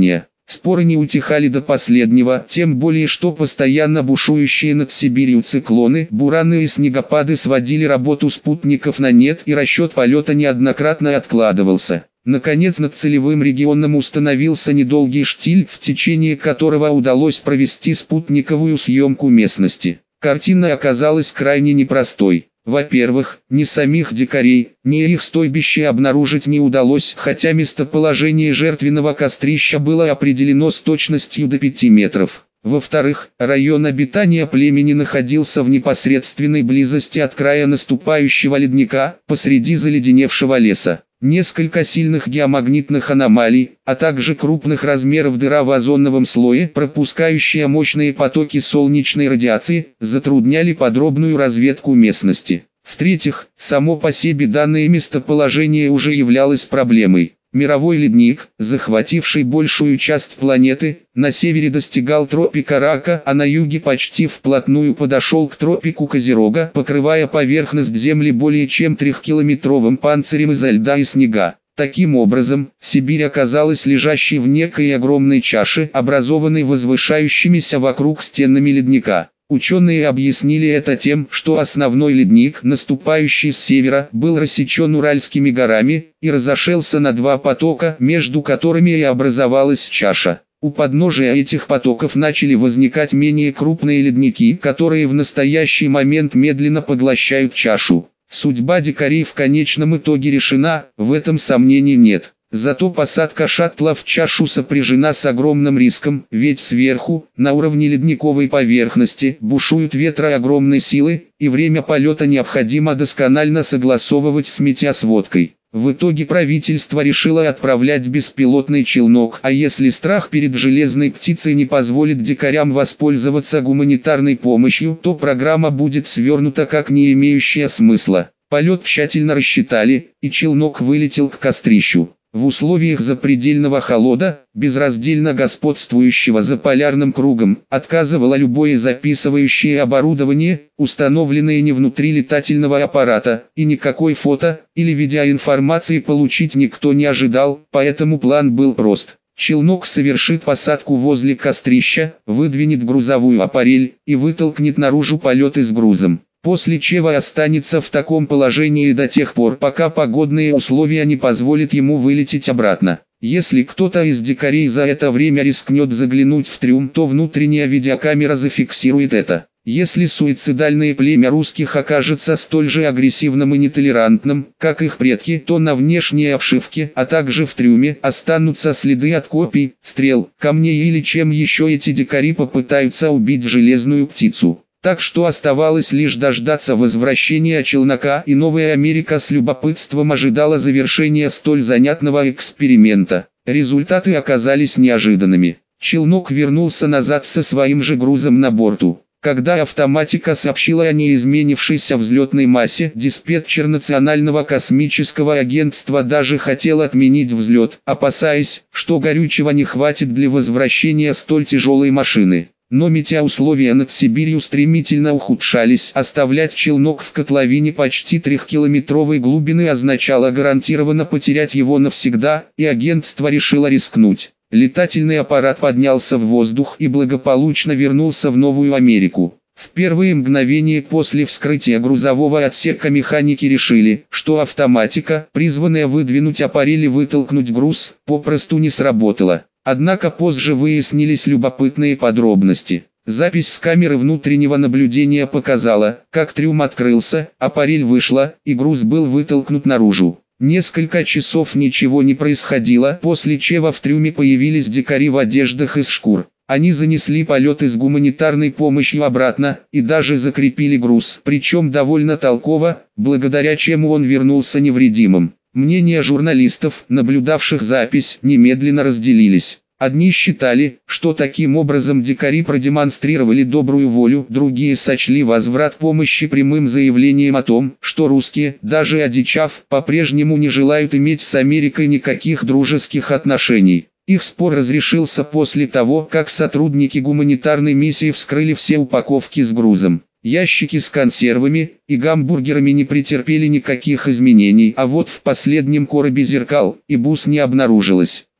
S1: Споры не утихали до последнего, тем более что постоянно бушующие над Сибирью циклоны, бураны и снегопады сводили работу спутников на нет, и расчет полета неоднократно откладывался. Наконец над целевым регионом установился недолгий штиль, в течение которого удалось провести спутниковую съемку местности. Картина оказалась крайне непростой. Во-первых, ни самих дикарей, ни их стойбище обнаружить не удалось, хотя местоположение жертвенного кострища было определено с точностью до пяти метров. Во-вторых, район обитания племени находился в непосредственной близости от края наступающего ледника, посреди заледеневшего леса. Несколько сильных геомагнитных аномалий, а также крупных размеров дыра в озоновом слое, пропускающая мощные потоки солнечной радиации, затрудняли подробную разведку местности. В-третьих, само по себе данное местоположение уже являлось проблемой. Мировой ледник, захвативший большую часть планеты, на севере достигал тропика Рака, а на юге почти вплотную подошел к тропику Козерога, покрывая поверхность Земли более чем трехкилометровым панцирем изо льда и снега. Таким образом, Сибирь оказалась лежащей в некой огромной чаше, образованной возвышающимися вокруг стенами ледника. Ученые объяснили это тем, что основной ледник, наступающий с севера, был рассечен Уральскими горами и разошелся на два потока, между которыми и образовалась чаша. У подножия этих потоков начали возникать менее крупные ледники, которые в настоящий момент медленно поглощают чашу. Судьба дикарей в конечном итоге решена, в этом сомнений нет. Зато посадка шаттла в чашу сопряжена с огромным риском, ведь сверху, на уровне ледниковой поверхности, бушуют ветры огромной силы, и время полета необходимо досконально согласовывать с метеосводкой. В итоге правительство решило отправлять беспилотный челнок, а если страх перед железной птицей не позволит дикарям воспользоваться гуманитарной помощью, то программа будет свернута как не имеющая смысла. Полет тщательно рассчитали, и челнок вылетел к кострищу. В условиях запредельного холода, безраздельно господствующего за полярным кругом, отказывало любое записывающее оборудование, установленное не внутри летательного аппарата, и никакой фото или видеоинформации получить никто не ожидал, поэтому план был прост. Челнок совершит посадку возле кострища, выдвинет грузовую аппарель и вытолкнет наружу полеты с грузом. После чего останется в таком положении до тех пор, пока погодные условия не позволят ему вылететь обратно. Если кто-то из дикарей за это время рискнет заглянуть в трюм, то внутренняя видеокамера зафиксирует это. Если суицидальное племя русских окажется столь же агрессивным и нетолерантным, как их предки, то на внешней обшивке, а также в трюме, останутся следы от копий, стрел, камней или чем еще эти дикари попытаются убить железную птицу. Так что оставалось лишь дождаться возвращения челнока, и Новая Америка с любопытством ожидала завершения столь занятного эксперимента. Результаты оказались неожиданными. Челнок вернулся назад со своим же грузом на борту. Когда автоматика сообщила о неизменившейся взлетной массе, диспетчер Национального космического агентства даже хотел отменить взлет, опасаясь, что горючего не хватит для возвращения столь тяжелой машины. Но метеоусловия над Сибирью стремительно ухудшались. Оставлять челнок в котловине почти трехкилометровой глубины означало гарантированно потерять его навсегда, и агентство решило рискнуть. Летательный аппарат поднялся в воздух и благополучно вернулся в Новую Америку. В первые мгновения после вскрытия грузового отсека механики решили, что автоматика, призванная выдвинуть аппарель и вытолкнуть груз, попросту не сработала. Однако позже выяснились любопытные подробности. Запись с камеры внутреннего наблюдения показала, как трюм открылся, аппарель вышла, и груз был вытолкнут наружу. Несколько часов ничего не происходило, после чего в трюме появились дикари в одеждах из шкур. Они занесли полеты с гуманитарной помощью обратно, и даже закрепили груз, причем довольно толково, благодаря чему он вернулся невредимым. Мнения журналистов, наблюдавших запись, немедленно разделились. Одни считали, что таким образом дикари продемонстрировали добрую волю, другие сочли возврат помощи прямым заявлением о том, что русские, даже одичав, по-прежнему не желают иметь с Америкой никаких дружеских отношений. Их спор разрешился после того, как сотрудники гуманитарной миссии вскрыли все упаковки с грузом. Ящики с консервами и гамбургерами не претерпели никаких изменений, а вот в последнем коробе зеркал и бус не обнаружилось.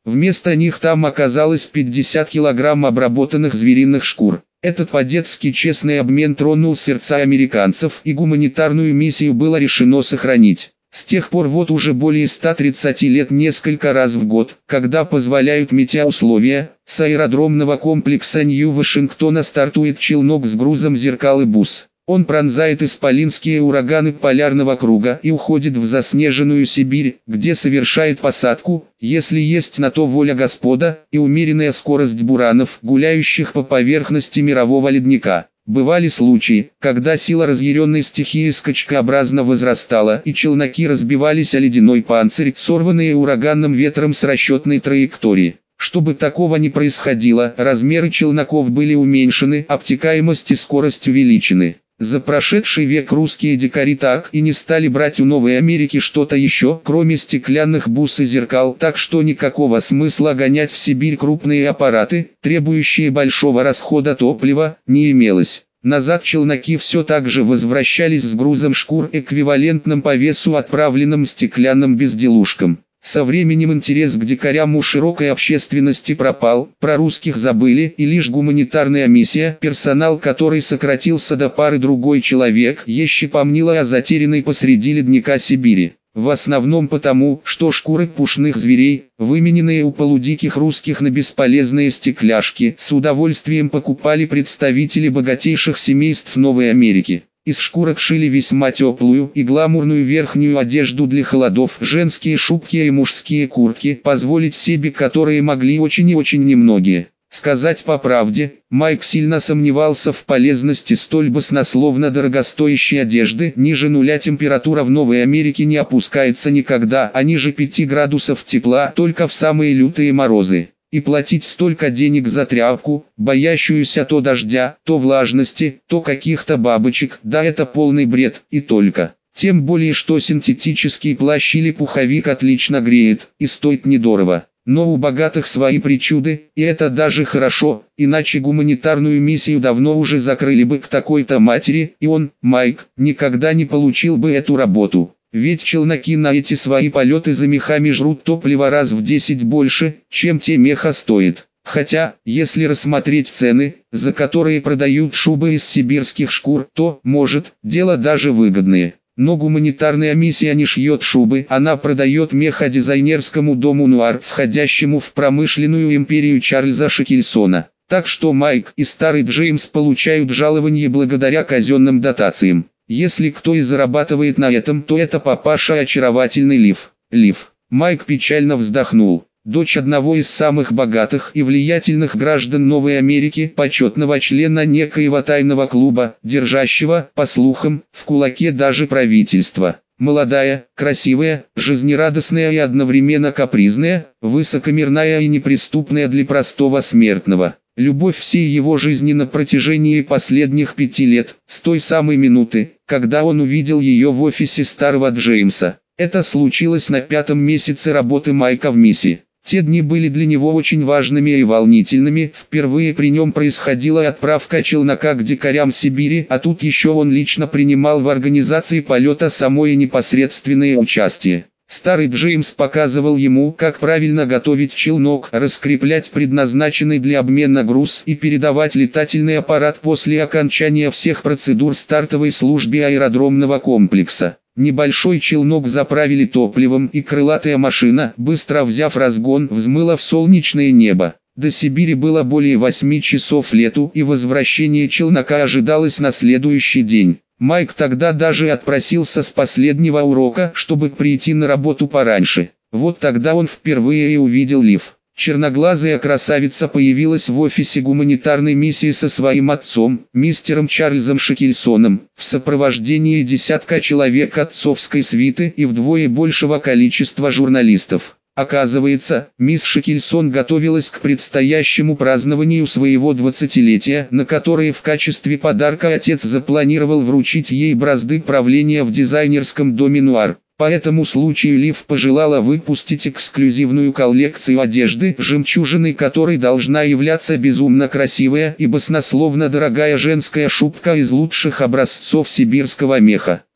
S1: Вместо них там оказалось пятьдесят килограмм обработанных звериных шкур. Этот по-детски честный обмен тронул сердца американцев, и гуманитарную миссию было решено сохранить. С тех пор вот уже более ста тридцати лет несколько раз в год, когда позволяют метеоусловия, с аэродромного комплекса Нью-Вашингтона стартует челнок с грузом зеркал и бус. Он пронзает исполинские ураганы полярного круга и уходит в заснеженную Сибирь, где совершает посадку, если есть на то воля Господа, и умеренная скорость буранов, гуляющих по поверхности мирового ледника. Бывали случаи, когда сила разъяренной стихии скачкообразно возрастала и челноки разбивались о ледяной панцирь, сорванные ураганным ветром с расчетной траектории. Чтобы такого не происходило, размеры челноков были уменьшены, обтекаемость и скорость увеличены. За прошедший век русские дикари так и не стали брать у Новой Америки что-то еще, кроме стеклянных бус и зеркал, так что никакого смысла гонять в Сибирь крупные аппараты, требующие большого расхода топлива, не имелось. Назад челноки все так же возвращались с грузом шкур, эквивалентным по весу отправленным стеклянным безделушкам. Со временем интерес к дикарям у широкой общественности пропал, про русских забыли, и лишь гуманитарная миссия, персонал которой сократился до пары другой человек, еще помнила о затерянной посреди ледника Сибири. В основном потому, что шкуры пушных зверей, вымененные у полудиких русских на бесполезные стекляшки, с удовольствием покупали представители богатейших семейств Новой Америки. Из шкурок шили весьма теплую и гламурную верхнюю одежду для холодов, женские шубки и мужские куртки, позволить себе которые могли очень и очень немногие. Сказать по правде, Майк сильно сомневался в полезности столь баснословно дорогостоящей одежды. Ниже нуля температура в Новой Америке не опускается никогда, а ниже пяти градусов тепла только в самые лютые морозы. И платить столько денег за тряпку, боящуюся то дождя, то влажности, то каких-то бабочек, да это полный бред, и только. Тем более что синтетический плащ или пуховик отлично греет, и стоит недорого. Но у богатых свои причуды, и это даже хорошо, иначе гуманитарную миссию давно уже закрыли бы к такой-то матери, и он, Майк, никогда не получил бы эту работу. Ведь челноки на эти свои полеты за мехами жрут топлива раз в десять больше, чем те меха стоят. Хотя, если рассмотреть цены, за которые продают шубы из сибирских шкур, то, может, дело даже выгодное. Но гуманитарная миссия не шьет шубы, она продает меха дизайнерскому дому Нуар, входящему в промышленную империю Чарльза Шекельсона. Так что Майк и старый Джеймс получают жалование благодаря казенным дотациям. Если кто и зарабатывает на этом, то это папаша очаровательный Лив. Лив. Майк печально вздохнул. Дочь одного из самых богатых и влиятельных граждан Новой Америки, почетного члена некоего тайного клуба, держащего, по слухам, в кулаке даже правительство. Молодая, красивая, жизнерадостная и одновременно капризная, высокомерная и неприступная для простого смертного. Любовь всей его жизни на протяжении последних пяти лет, с той самой минуты, когда он увидел ее в офисе старого Джеймса. Это случилось на пятом месяце работы Майка в миссии. Те дни были для него очень важными и волнительными. Впервые при нем происходила отправка челнока к дикарям Сибири, а тут еще он лично принимал в организации полета самое непосредственное участие. Старый Джеймс показывал ему, как правильно готовить челнок, раскреплять предназначенный для обмена груз и передавать летательный аппарат после окончания всех процедур стартовой службе аэродромного комплекса. Небольшой челнок заправили топливом, и крылатая машина, быстро взяв разгон, взмыла в солнечное небо. До Сибири было более восьми часов лету, и возвращение челнока ожидалось на следующий день. Майк тогда даже отпросился с последнего урока, чтобы прийти на работу пораньше. Вот тогда он впервые и увидел Лив. Черноглазая красавица появилась в офисе гуманитарной миссии со своим отцом, мистером Чарльзом Шекельсоном, в сопровождении десятка человек отцовской свиты и вдвое большего количества журналистов. Оказывается, мисс Шекельсон готовилась к предстоящему празднованию своего двадцатилетия, на которое в качестве подарка отец запланировал вручить ей бразды правления в дизайнерском доме Нуар. По этому случаю Лив пожелала выпустить эксклюзивную коллекцию одежды, жемчужиной которой должна являться безумно красивая и баснословно дорогая женская шубка из лучших образцов сибирского меха.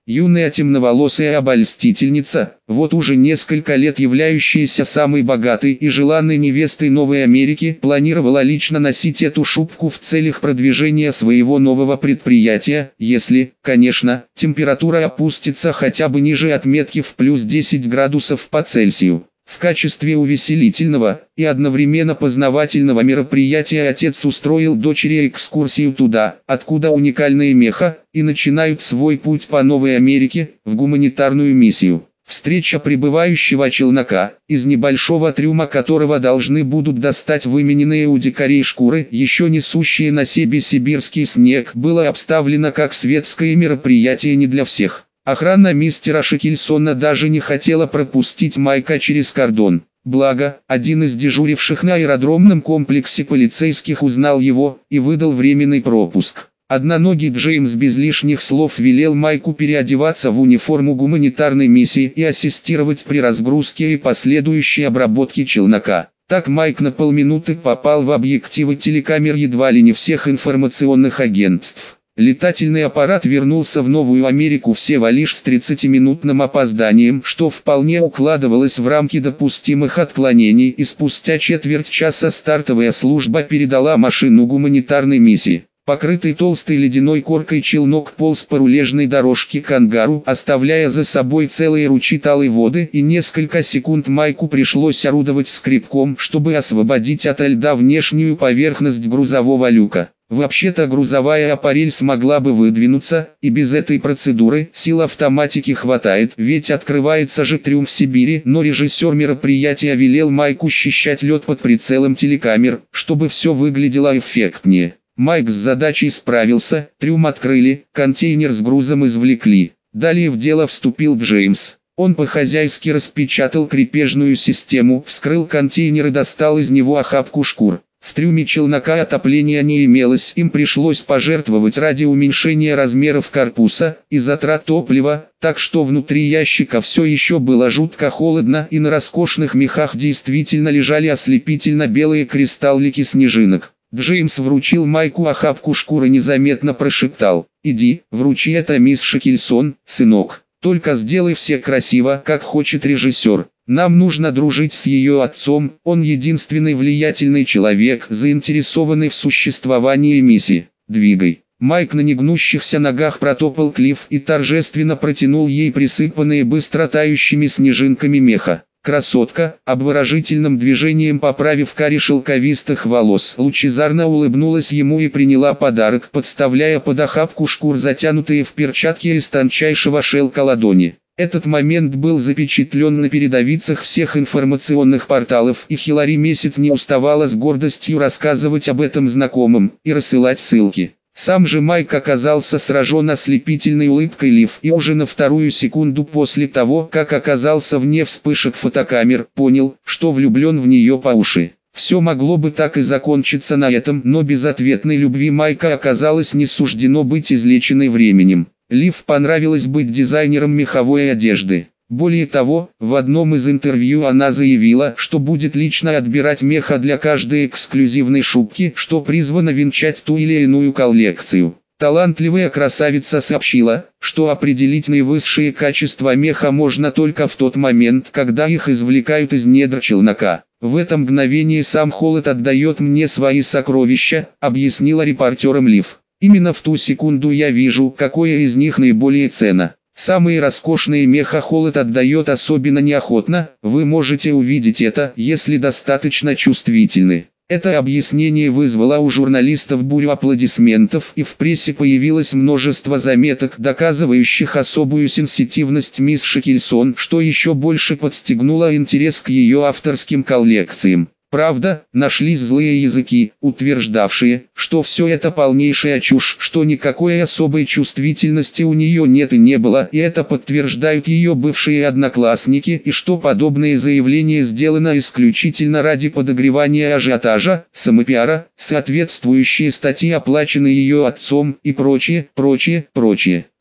S1: Юная темноволосая обольстительница, вот уже несколько лет являющаяся самой богатой и желанной невестой Новой Америки, планировала лично носить эту шубку в целях продвижения своего нового предприятия, если, конечно, температура опустится хотя бы ниже отметки в плюс десять градусов по Цельсию. В качестве увеселительного и одновременно познавательного мероприятия отец устроил дочери экскурсию туда, откуда уникальные меха, и начинают свой путь по Новой Америке, в гуманитарную миссию. Встреча прибывающего челнока, из небольшого трюма которого должны будут достать вымененные у дикарей шкуры, еще несущие на себе сибирский снег, было обставлено как светское мероприятие не для всех. Охрана мистера Шекельсона даже не хотела пропустить Майка через кордон. Благо, один из дежуривших на аэродромном комплексе полицейских узнал его и выдал временный пропуск. Одноногий Джеймс без лишних слов велел Майку переодеваться в униформу гуманитарной миссии и ассистировать при разгрузке и последующей обработке челнока. Так Майк на полминуты попал в объективы телекамер едва ли не всех информационных агентств. Летательный аппарат вернулся в Новую Америку всего лишь с тридцатиминутным опозданием, что вполне укладывалось в рамки допустимых отклонений, и спустя четверть часа стартовая служба передала машину гуманитарной миссии. Покрытый толстой ледяной коркой челнок полз по рулежной дорожке к ангару, оставляя за собой целые ручьи талой воды, и несколько секунд Майку пришлось орудовать скребком, чтобы освободить ото льда внешнюю поверхность грузового люка. Вообще-то грузовая аппарель смогла бы выдвинуться, и без этой процедуры сил автоматики хватает, ведь открывается же трюм в Сибири, но режиссер мероприятия велел Майку счищать лед под прицелом телекамер, чтобы все выглядело эффектнее. Майк с задачей справился, трюм открыли, контейнер с грузом извлекли. Далее в дело вступил Джеймс. Он по-хозяйски распечатал крепежную систему, вскрыл контейнер и достал из него охапку шкур. В трюме челнока отопления не имелось, им пришлось пожертвовать ради уменьшения размеров корпуса и затрат топлива, так что внутри ящика все еще было жутко холодно, и на роскошных мехах действительно лежали ослепительно белые кристаллики снежинок. Джеймс вручил Майку охапку шкуры и незаметно прошептал: «Иди, вручи это мисс Шекельсон, сынок. Только сделай все красиво, как хочет режиссер. Нам нужно дружить с ее отцом, он единственный влиятельный человек, заинтересованный в существовании миссии. Двигай». Майк на негнущихся ногах протопал к Лив и торжественно протянул ей присыпанные быстро тающими снежинками меха. Красотка, обворожительным движением поправив каре шелковистых волос, лучезарно улыбнулась ему и приняла подарок, подставляя под охапку шкур затянутые в перчатки из тончайшего шелка ладони. Этот момент был запечатлен на передовицах всех информационных порталов, и Хилари месяц не уставала с гордостью рассказывать об этом знакомым и рассылать ссылки. Сам же Майк оказался сражен ослепительной улыбкой Лив, и уже на вторую секунду после того, как оказался вне вспышек фотокамер, понял, что влюблен в нее по уши. Все могло бы так и закончиться на этом, но безответной любви Майка оказалось не суждено быть излеченной временем. Лив понравилось быть дизайнером меховой одежды. Более того, в одном из интервью она заявила, что будет лично отбирать меха для каждой эксклюзивной шубки, что призвано венчать ту или иную коллекцию. Талантливая красавица сообщила, что определить наивысшие качества меха можно только в тот момент, когда их извлекают из недр челнока. «В это мгновение сам холод отдает мне свои сокровища», — объяснила репортерам Лив. «Именно в ту секунду я вижу, какое из них наиболее ценно. Самые роскошные меха холод отдает особенно неохотно, вы можете увидеть это, если достаточно чувствительны». Это объяснение вызвало у журналистов бурю аплодисментов, и в прессе появилось множество заметок, доказывающих особую сенситивность мисс Шекельсон, что еще больше подстегнуло интерес к ее авторским коллекциям. Правда, нашлись злые языки, утверждавшие, что все это полнейшая чушь, что никакой особой чувствительности у нее нет и не было, и это подтверждают ее бывшие одноклассники, и что подобные заявления сделано исключительно ради подогревания ажиотажа, самопиара, соответствующие статьи оплачены ее отцом и прочее, прочее, прочее.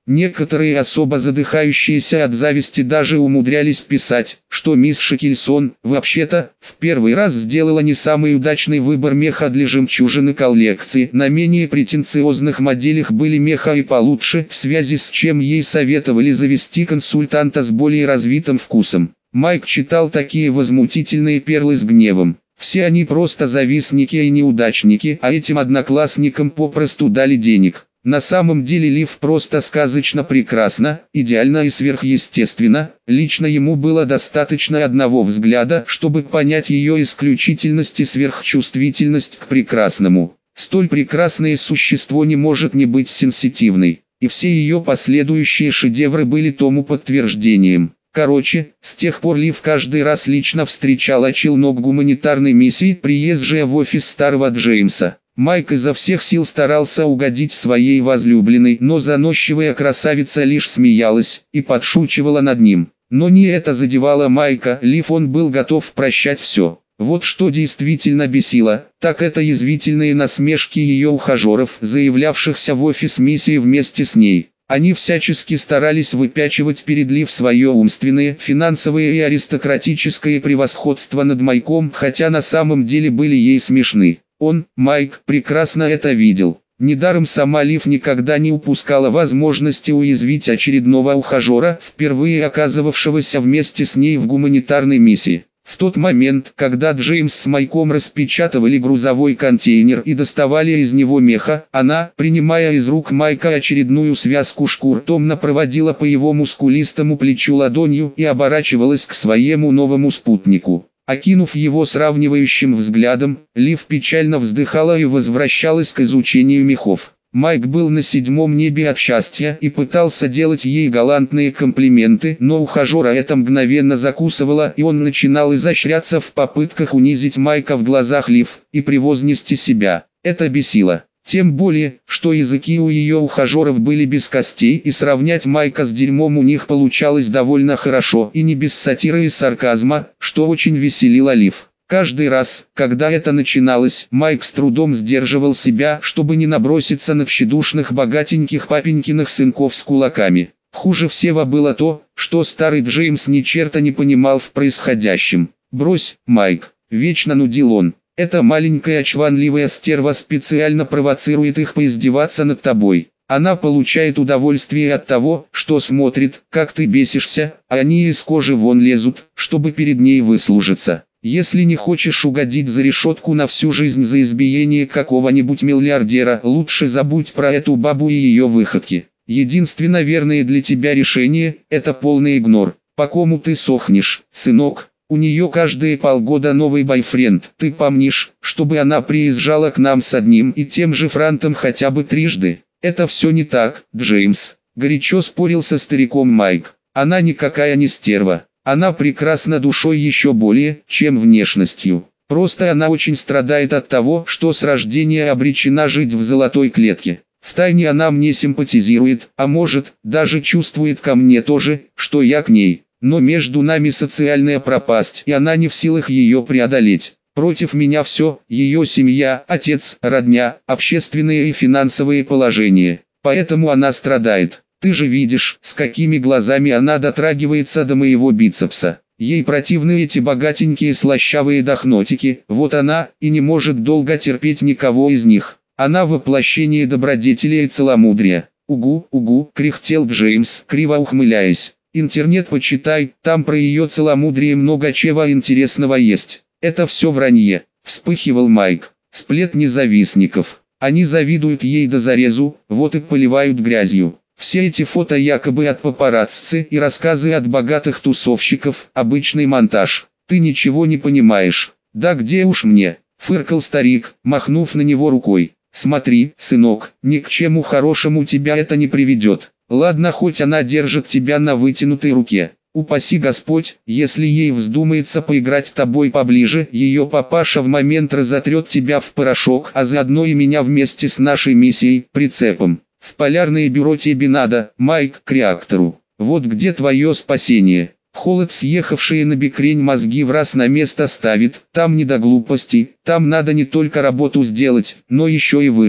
S1: Некоторые особо задыхающиеся от зависти даже умудрялись писать, что мисс Шекельсон, вообще-то, в первый раз сделала не самый удачный выбор меха для жемчужины коллекции. На менее претенциозных моделях были меха и получше, в связи с чем ей советовали завести консультанта с более развитым вкусом. Майк читал такие возмутительные перлы с гневом. Все они просто завистники и неудачники, а этим одноклассникам попросту дали денег. На самом деле Лив просто сказочно прекрасна, идеально и сверхъестественно. Лично ему было достаточно одного взгляда, чтобы понять ее исключительность и сверхчувствительность к прекрасному. Столь прекрасное существо не может не быть сенситивной, и все ее последующие шедевры были тому подтверждением. Короче, с тех пор Лив каждый раз лично встречала челнок гуманитарной миссии, приезжая в офис старого Джеймса. Майк изо всех сил старался угодить своей возлюбленной, но заносчивая красавица лишь смеялась и подшучивала над ним. Но не это задевало Майка, Лив он был готов прощать все. Вот что действительно бесило, так это язвительные насмешки ее ухажеров, заявлявшихся в офис миссии вместе с ней. Они всячески старались выпячивать перед Лив свое умственное, финансовое и аристократическое превосходство над Майком, хотя на самом деле были ей смешны. Он, Майк, прекрасно это видел. Недаром сама Лив никогда не упускала возможности уязвить очередного ухажера, впервые оказывавшегося вместе с ней в гуманитарной миссии. В тот момент, когда Джеймс с Майком распечатывали грузовой контейнер и доставали из него меха, она, принимая из рук Майка очередную связку шкур, томно проводила по его мускулистому плечу ладонью и оборачивалась к своему новому спутнику. Окинув его сравнивающим взглядом, Лив печально вздыхала и возвращалась к изучению мехов. Майк был на седьмом небе от счастья и пытался делать ей галантные комплименты, но ухажера это мгновенно закусывало, и он начинал изощряться в попытках унизить Майка в глазах Лив и превознести себя. Это бесило. Тем более, что языки у ее ухажеров были без костей, и сравнять Майка с дерьмом у них получалось довольно хорошо, и не без сатиры и сарказма, что очень веселило Лив. Каждый раз, когда это начиналось, Майк с трудом сдерживал себя, чтобы не наброситься на тщедушных богатеньких папенькиных сынков с кулаками. Хуже всего было то, что старый Джеймс ни черта не понимал в происходящем. «Брось, Майк», — вечно нудил он. «Эта маленькая чванливая стерва специально провоцирует их поиздеваться над тобой. Она получает удовольствие от того, что смотрит, как ты бесишься, а они из кожи вон лезут, чтобы перед ней выслужиться. Если не хочешь угодить за решетку на всю жизнь за избиение какого-нибудь миллиардера, лучше забудь про эту бабу и ее выходки. Единственно верное для тебя решение – это полный игнор. По кому ты сохнешь, сынок? У нее каждые полгода новый бойфренд. Ты помнишь, чтобы она приезжала к нам с одним и тем же франтом хотя бы трижды? Это все не так, Джеймс. Горячо спорил со стариком Майк. Она никакая не стерва. Она прекрасна душой еще более, чем внешностью. Просто она очень страдает от того, что с рождения обречена жить в золотой клетке. Втайне она мне симпатизирует, а может, даже чувствует ко мне то же, что я к ней. Но между нами социальная пропасть, и она не в силах ее преодолеть. Против меня все: ее семья, отец, родня, общественное и финансовое положение. Поэтому она страдает. Ты же видишь, с какими глазами она дотрагивается до моего бицепса. Ей противны эти богатенькие слащавые дохнотики, вот она и не может долго терпеть никого из них. Она воплощение добродетели и целомудрия. Угу, угу, кряхтел Джеймс, криво ухмыляясь. Интернет почитай, там про ее целомудрие много чего интересного есть. Это все вранье, вспыхивал Майк. Сплетни завистников. Они завидуют ей до зарезу, вот и поливают грязью. Все эти фото якобы от папарацци и рассказы от богатых тусовщиков – обычный монтаж. Ты ничего не понимаешь. Да где уж мне, фыркал старик, махнув на него рукой. Смотри, сынок, ни к чему хорошему тебя это не приведет. Ладно, хоть она держит тебя на вытянутой руке. Упаси Господь, если ей вздумается поиграть тобой поближе, ее папаша в момент разотрет тебя в порошок, а заодно и меня вместе с нашей миссией, прицепом. В полярное бюро тебе надо, Майк, к реактору. Вот где твое спасение. Холод, съехавшие на бекрень мозги в раз на место ставит, там не до глупостей, там надо не только работу сделать, но еще и выжить.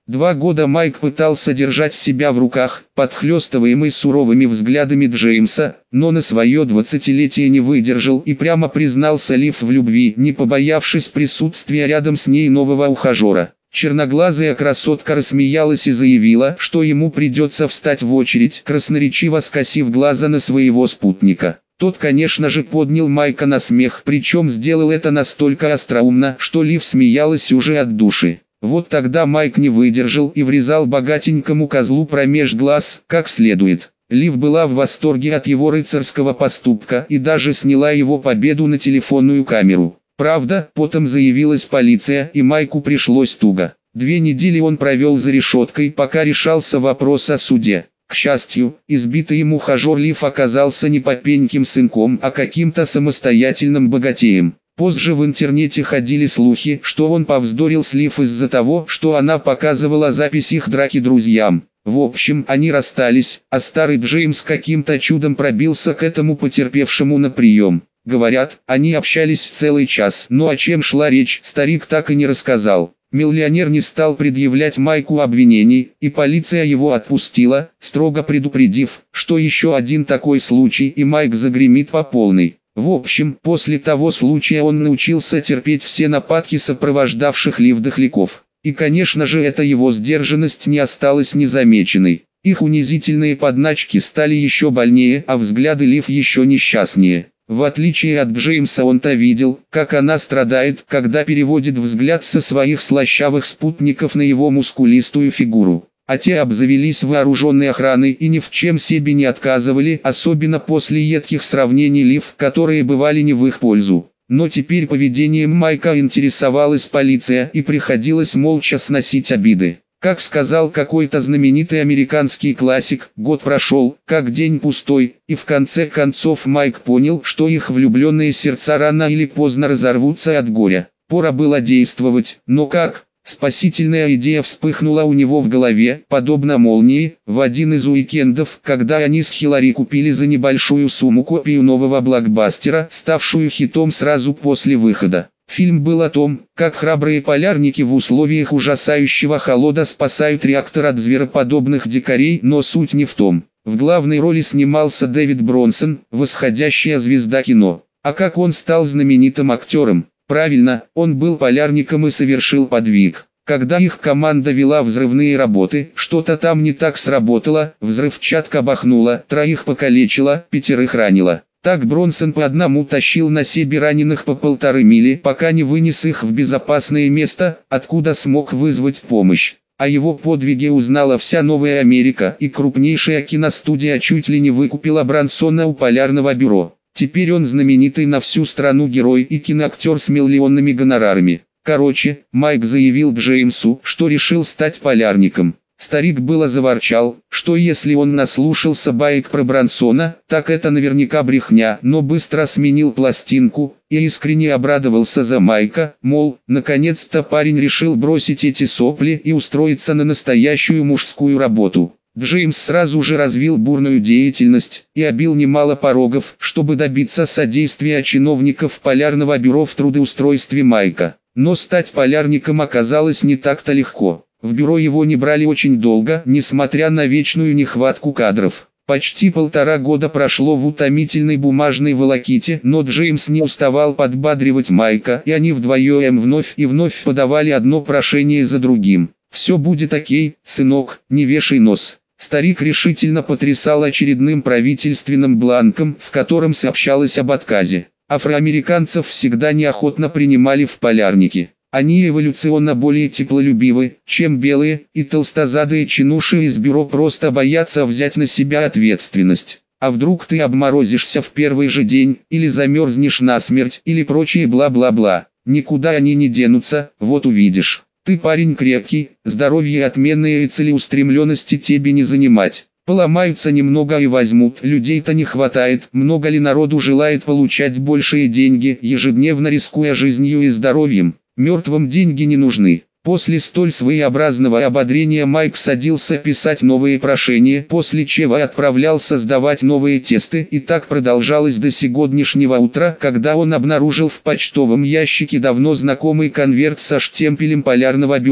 S1: Два года Майк пытался держать себя в руках, подхлёстываемый суровыми взглядами Джеймса, но на свое двадцатилетие не выдержал и прямо признался Лив в любви, не побоявшись присутствия рядом с ней нового ухажера. Черноглазая красотка рассмеялась и заявила, что ему придется встать в очередь, красноречиво скосив глаза на своего спутника. Тот, конечно же, поднял Майка на смех, причем сделал это настолько остроумно, что Лив смеялась уже от души. Вот тогда Майк не выдержал и врезал богатенькому козлу промеж глаз, как следует. Лив была в восторге от его рыцарского поступка и даже сняла его победу на телефонную камеру. Правда, потом заявилась полиция и Майку пришлось туго. Две недели он провел за решеткой, пока решался вопрос о суде. К счастью, избитый им ухажер Лив оказался не папеньким сынком, а каким-то самостоятельным богатеем. Позже в интернете ходили слухи, что он повздорил с Лив из-за того, что она показывала запись их драки друзьям. В общем, они расстались, а старый Джеймс каким-то чудом пробился к этому потерпевшему на прием. Говорят, они общались целый час, но о чем шла речь, старик так и не рассказал. Миллионер не стал предъявлять Майку обвинений, и полиция его отпустила, строго предупредив, что еще один такой случай и Майк загремит по полной. В общем, после того случая он научился терпеть все нападки сопровождавших Лив дохляков. И конечно же эта его сдержанность не осталась незамеченной. Их унизительные подначки стали еще больнее, а взгляды Лив еще несчастнее. В отличие от Джеймса, он-то видел, как она страдает, когда переводит взгляд со своих слащавых спутников на его мускулистую фигуру. А те обзавелись вооруженной охраной и ни в чем себе не отказывали, особенно после едких сравнений Лив, которые бывали не в их пользу. Но теперь поведением Майка интересовалась полиция и приходилось молча сносить обиды. Как сказал какой-то знаменитый американский классик, год прошел, как день пустой, и в конце концов Майк понял, что их влюбленные сердца рано или поздно разорвутся от горя. Пора было действовать, но как? Спасительная идея вспыхнула у него в голове, подобно молнии, в один из уикендов, когда они с Хиллари купили за небольшую сумму копию нового блокбастера, ставшую хитом сразу после выхода. Фильм был о том, как храбрые полярники в условиях ужасающего холода спасают реактор от звероподобных дикарей, но суть не в том. В главной роли снимался Дэвид Бронсон, восходящая звезда кино. А как он стал знаменитым актером? Правильно, он был полярником и совершил подвиг. Когда их команда вела взрывные работы, что-то там не так сработало, взрывчатка бахнула, троих покалечила, пятерых ранила. Так Бронсон по одному тащил на себе раненых по полторы мили, пока не вынес их в безопасное место, откуда смог вызвать помощь. О его подвиге узнала вся Новая Америка, и крупнейшая киностудия чуть ли не выкупила Бронсона у Полярного бюро. Теперь он знаменитый на всю страну герой и киноактер с миллионными гонорарами. Короче, Майк заявил Джеймсу, что решил стать полярником. Старик было заворчал, что если он наслушался баек про Бронсона, так это наверняка брехня, но быстро сменил пластинку и искренне обрадовался за Майка, мол, наконец-то парень решил бросить эти сопли и устроиться на настоящую мужскую работу. Джеймс сразу же развил бурную деятельность и обил немало порогов, чтобы добиться содействия чиновников Полярного бюро в трудоустройстве Майка. Но стать полярником оказалось не так-то легко. В бюро его не брали очень долго, несмотря на вечную нехватку кадров. Почти полтора года прошло в утомительной бумажной волоките, но Джеймс не уставал подбадривать Майка, и они вдвоем вновь и вновь подавали одно прошение за другим. «Все будет окей, сынок, не вешай нос». Старик решительно потрясал очередным правительственным бланком, в котором сообщалось об отказе. Афроамериканцев всегда неохотно принимали в полярники. Они эволюционно более теплолюбивы, чем белые, и толстозадые чинуши из бюро просто боятся взять на себя ответственность. А вдруг ты обморозишься в первый же день, или замерзнешь насмерть, или прочее бла-бла-бла. Никуда они не денутся, вот увидишь. Ты парень крепкий, здоровье отменное и целеустремленности тебе не занимать. Поломаются немного и возьмут, людей-то не хватает, много ли народу желает получать большие деньги, ежедневно рискуя жизнью и здоровьем. Мертвым деньги не нужны. После столь своеобразного ободрения Майк садился писать новые прошения, после чего отправлялся сдавать новые тесты, и так продолжалось до сегодняшнего утра, когда он обнаружил в почтовом ящике давно знакомый конверт со штемпелем Полярного бюро.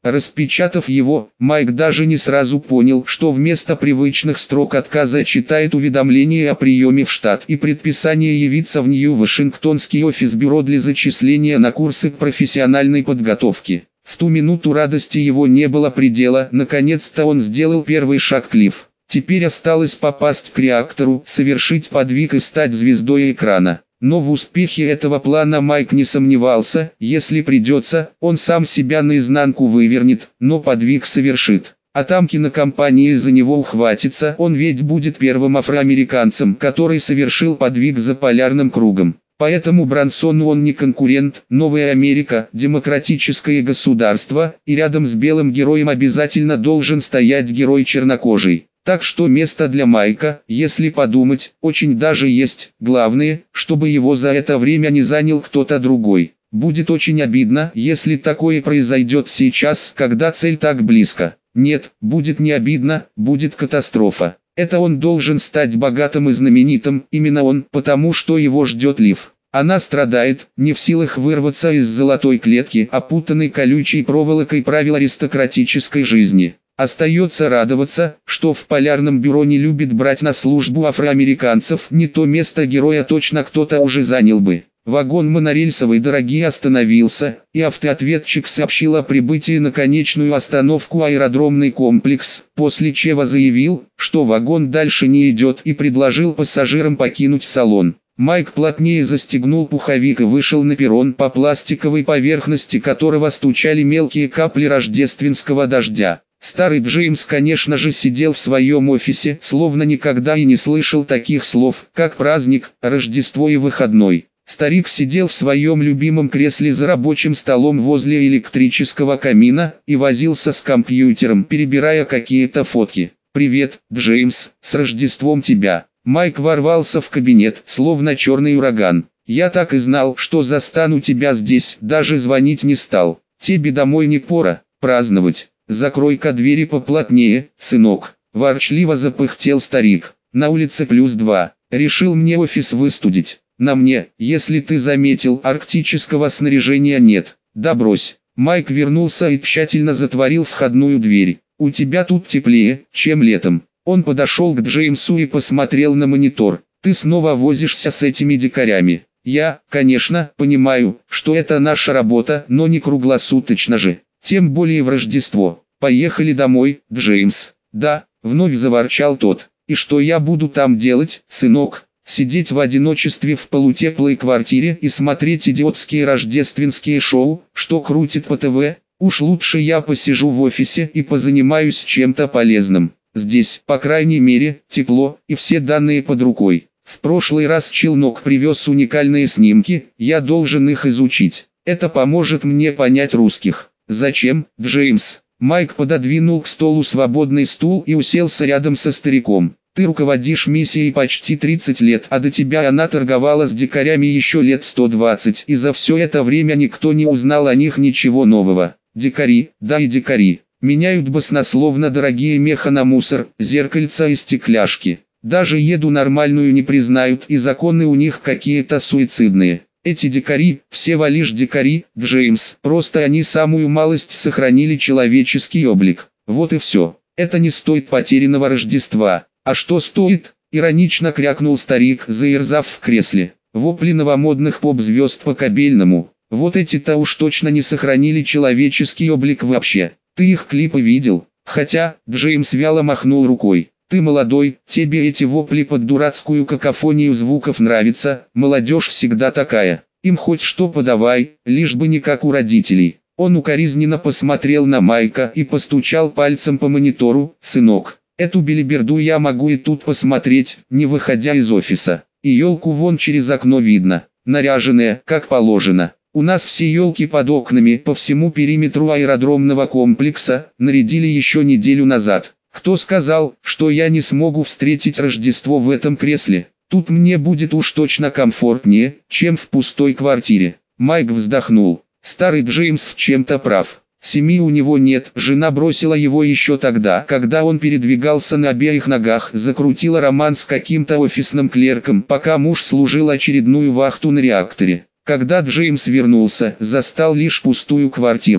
S1: Распечатав его, Майк даже не сразу понял, что вместо привычных строк отказа читает уведомление о приеме в штат и предписание явиться в Нью-Вашингтонский офис бюро для зачисления на курсы профессиональной подготовки. В ту минуту радости его не было предела, наконец-то он сделал первый шаг к Лив. Теперь осталось попасть к реактору, совершить подвиг и стать звездой экрана. Но в успехе этого плана Майк не сомневался, если придется, он сам себя наизнанку вывернет, но подвиг совершит. А там кинокомпания за него ухватится, он ведь будет первым афроамериканцем, который совершил подвиг за полярным кругом. Поэтому Брансону он не конкурент, Новая Америка, демократическое государство, и рядом с белым героем обязательно должен стоять герой чернокожий. Так что место для Майка, если подумать, очень даже есть. Главное, чтобы его за это время не занял кто-то другой. Будет очень обидно, если такое произойдет сейчас, когда цель так близко. Нет, будет не обидно, будет катастрофа. Это он должен стать богатым и знаменитым, именно он, потому что его ждет Лив. Она страдает, не в силах вырваться из золотой клетки, опутанной колючей проволокой правил аристократической жизни. Остается радоваться, что в полярном бюро не любит брать на службу афроамериканцев, не то место героя точно кто-то уже занял бы. Вагон монорельсовой дороги остановился, и автоответчик сообщил о прибытии на конечную остановку аэродромный комплекс, после чего заявил, что вагон дальше не идет и предложил пассажирам покинуть салон. Майк плотнее застегнул пуховик и вышел на перрон, по пластиковой поверхности которого стучали мелкие капли рождественского дождя. Старый Джеймс, конечно же, сидел в своем офисе, словно никогда и не слышал таких слов, как праздник, Рождество и выходной. Старик сидел в своем любимом кресле за рабочим столом возле электрического камина и возился с компьютером, перебирая какие-то фотки. «Привет, Джеймс, с Рождеством тебя!» Майк ворвался в кабинет, словно черный ураган. «Я так и знал, что застану тебя здесь, даже звонить не стал. Тебе домой не пора праздновать. Закрой-ка двери поплотнее, сынок», – ворчливо запыхтел старик. «На улице плюс два. Решил мне офис выстудить. На мне, если ты заметил, арктического снаряжения нет. Да брось». Майк вернулся и тщательно затворил входную дверь. «У тебя тут теплее, чем летом». Он подошел к Джеймсу и посмотрел на монитор. «Ты снова возишься с этими дикарями. Я, конечно, понимаю, что это наша работа, но не круглосуточно же. Тем более в Рождество. Поехали домой, Джеймс». «Да», — вновь заворчал тот. «И что я буду там делать, сынок? Сидеть в одиночестве в полутеплой квартире и смотреть идиотские рождественские шоу, что крутит по ТВ? Уж лучше я посижу в офисе и позанимаюсь чем-то полезным. Здесь, по крайней мере, тепло и все данные под рукой. В прошлый раз Челнок привез уникальные снимки, я должен их изучить. Это поможет мне понять русских». «Зачем, Джеймс?» Майк пододвинул к столу свободный стул и уселся рядом со стариком. «Ты руководишь миссией почти тридцать лет, а до тебя она торговала с дикарями еще лет сто двадцать, и за все это время никто не узнал о них ничего нового. Дикари, да и дикари, меняют баснословно дорогие меха на мусор, зеркальца и стекляшки. Даже еду нормальную не признают, и законы у них какие-то суицидные. Эти дикари, всего лишь дикари, Джеймс, просто они самую малость сохранили человеческий облик. Вот и все. Это не стоит потерянного Рождества». «А что стоит?» – иронично крякнул старик, заерзав в кресле. «Вопли новомодных поп-звезд по кабельному. Вот эти-то уж точно не сохранили человеческий облик вообще. Ты их клипы видел?» «Хотя», – Джеймс вяло махнул рукой. «Ты молодой, тебе эти вопли под дурацкую какофонию звуков нравятся, молодежь всегда такая. Им хоть что подавай, лишь бы не как у родителей». Он укоризненно посмотрел на Майка и постучал пальцем по монитору. «Сынок, эту белиберду я могу и тут посмотреть, не выходя из офиса. И елку вон через окно видно, наряженная, как положено. У нас все елки под окнами по всему периметру аэродромного комплекса нарядили еще неделю назад. Кто сказал, что я не смогу встретить Рождество в этом кресле? Тут мне будет уж точно комфортнее, чем в пустой квартире». Майк вздохнул. Старый Джеймс в чем-то прав. Семьи у него нет, жена бросила его еще тогда, когда он передвигался на обеих ногах, закрутила роман с каким-то офисным клерком, пока муж служил очередную вахту на реакторе. Когда Джеймс вернулся, застал лишь пустую квартиру.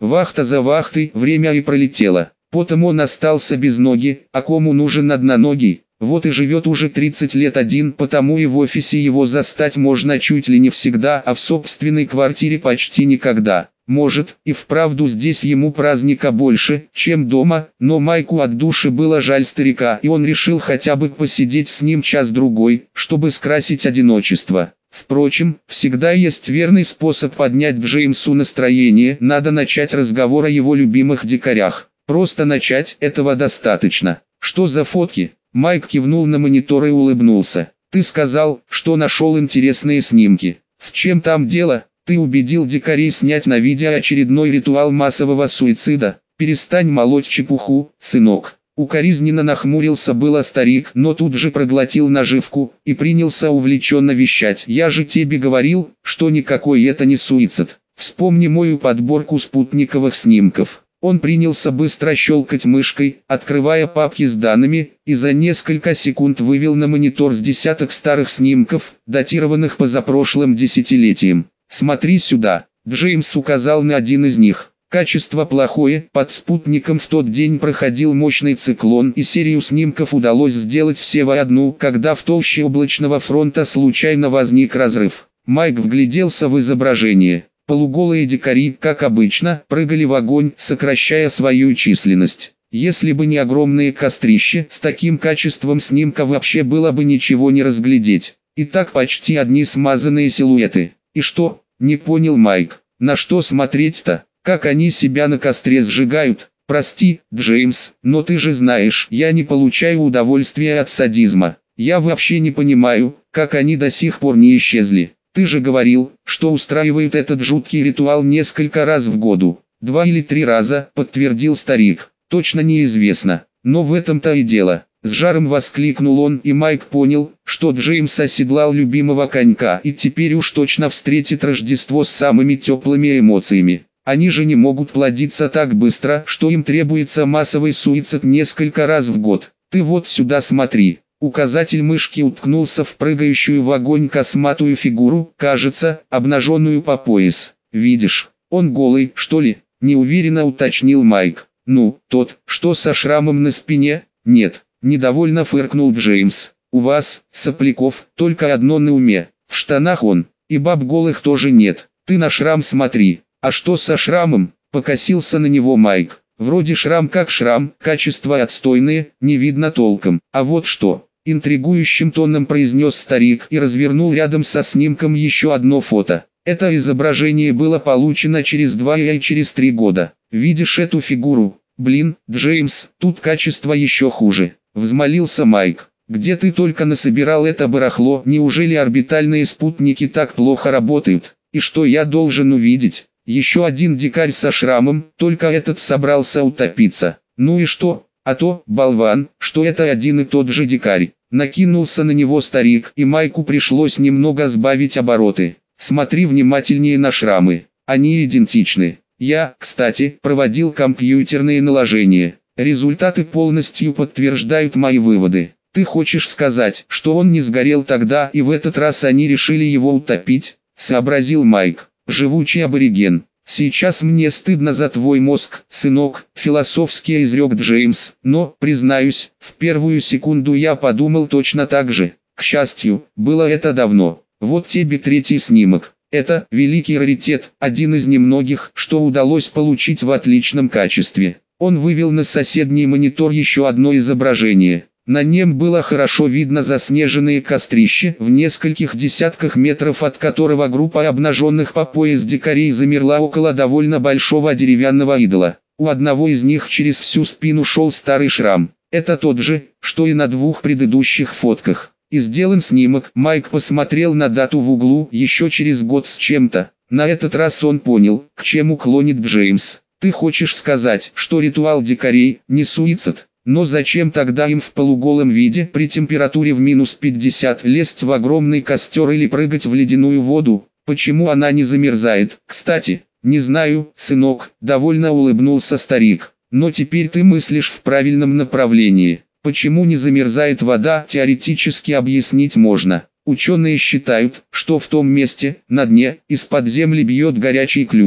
S1: Вахта за вахтой, время и пролетело. Потом он остался без ноги, а кому нужен одноногий? Вот и живет уже тридцать лет один, потому и в офисе его застать можно чуть ли не всегда, а в собственной квартире почти никогда. Может, и вправду здесь ему праздника больше, чем дома, но Майку от души было жаль старика, и он решил хотя бы посидеть с ним час-другой, чтобы скрасить одиночество. Впрочем, всегда есть верный способ поднять Джеймсу настроение, надо начать разговор о его любимых дикарях. Просто начать, этого достаточно. Что за фотки? Майк кивнул на монитор и улыбнулся. Ты сказал, что нашел интересные снимки. В чем там дело? Ты убедил дикарей снять на видео очередной ритуал массового суицида. Перестань молоть чепуху, сынок. Укоризненно нахмурился было старик, но тут же проглотил наживку и принялся увлеченно вещать. Я же тебе говорил, что никакой это не суицид. Вспомни мою подборку спутниковых снимков. Он принялся быстро щелкать мышкой, открывая папки с данными, и за несколько секунд вывел на монитор с десяток старых снимков, датированных позапрошлым десятилетием. «Смотри сюда», — Джеймс указал на один из них. Качество плохое, под спутником в тот день проходил мощный циклон, и серию снимков удалось сделать все воодну, когда в толще облачного фронта случайно возник разрыв. Майк вгляделся в изображение. Полуголые дикари, как обычно, прыгали в огонь, сокращая свою численность. Если бы не огромные кострища, с таким качеством снимка вообще было бы ничего не разглядеть. И так почти одни смазанные силуэты. И что? Не понял Майк. На что смотреть-то? Как они себя на костре сжигают? Прости, Джеймс, но ты же знаешь, я не получаю удовольствия от садизма. Я вообще не понимаю, как они до сих пор не исчезли. Ты же говорил, что устраивают этот жуткий ритуал несколько раз в году. Два или три раза, подтвердил старик. Точно неизвестно. Но в этом-то и дело. С жаром воскликнул он, и Майк понял, что Джеймс оседлал любимого конька и теперь уж точно встретит Рождество с самыми теплыми эмоциями. Они же не могут плодиться так быстро, что им требуется массовый суицид несколько раз в год. Ты вот сюда смотри. Указатель мышки уткнулся в прыгающую в огонь косматую фигуру, кажется, обнаженную по пояс. «Видишь, он голый, что ли?» – неуверенно уточнил Майк. «Ну, тот, что со шрамом на спине?» «Нет», – недовольно фыркнул Джеймс. «У вас, сопляков, только одно на уме. В штанах он, и баб голых тоже нет. Ты на шрам смотри». «А что со шрамом?» – покосился на него Майк. «Вроде шрам как шрам, качества отстойные, не видно толком. А вот что?» – интригующим тоном произнес старик и развернул рядом со снимком еще одно фото. Это изображение было получено через два и через три года. «Видишь эту фигуру? Блин, Джеймс, тут качество еще хуже», – взмолился Майк. «Где ты только насобирал это барахло? Неужели орбитальные спутники так плохо работают? И что я должен увидеть? Еще один дикарь со шрамом, только этот собрался утопиться. Ну и что? А то, болван, что это один и тот же дикарь». Накинулся на него старик, и Майку пришлось немного сбавить обороты. «Смотри внимательнее на шрамы. Они идентичны. Я, кстати, проводил компьютерные наложения. Результаты полностью подтверждают мои выводы. Ты хочешь сказать, что он не сгорел тогда и в этот раз они решили его утопить?» – сообразил Майк. «Живучий абориген. Сейчас мне стыдно за твой мозг, сынок», – философски изрек Джеймс, но, признаюсь, в первую секунду я подумал точно так же. К счастью, было это давно. Вот тебе третий снимок. Это великий раритет, один из немногих, что удалось получить в отличном качестве. Он вывел на соседний монитор еще одно изображение. На нем было хорошо видно заснеженные кострища, в нескольких десятках метров от которого группа обнаженных по пояс дикарей замерла около довольно большого деревянного идола. У одного из них через всю спину шел старый шрам. Это тот же, что и на двух предыдущих фотках. И сделан снимок. Майк посмотрел на дату в углу еще через год с чем-то. На этот раз он понял, к чему клонит Джеймс. «Ты хочешь сказать, что ритуал дикарей не суицид? Но зачем тогда им в полуголом виде при температуре в минус пятьдесят лезть в огромный костер или прыгать в ледяную воду? Почему она не замерзает? Кстати, не знаю, сынок», – довольно улыбнулся старик. «Но теперь ты мыслишь в правильном направлении. Почему не замерзает вода, теоретически объяснить можно. Ученые считают, что в том месте, на дне, из-под земли бьет горячий ключ.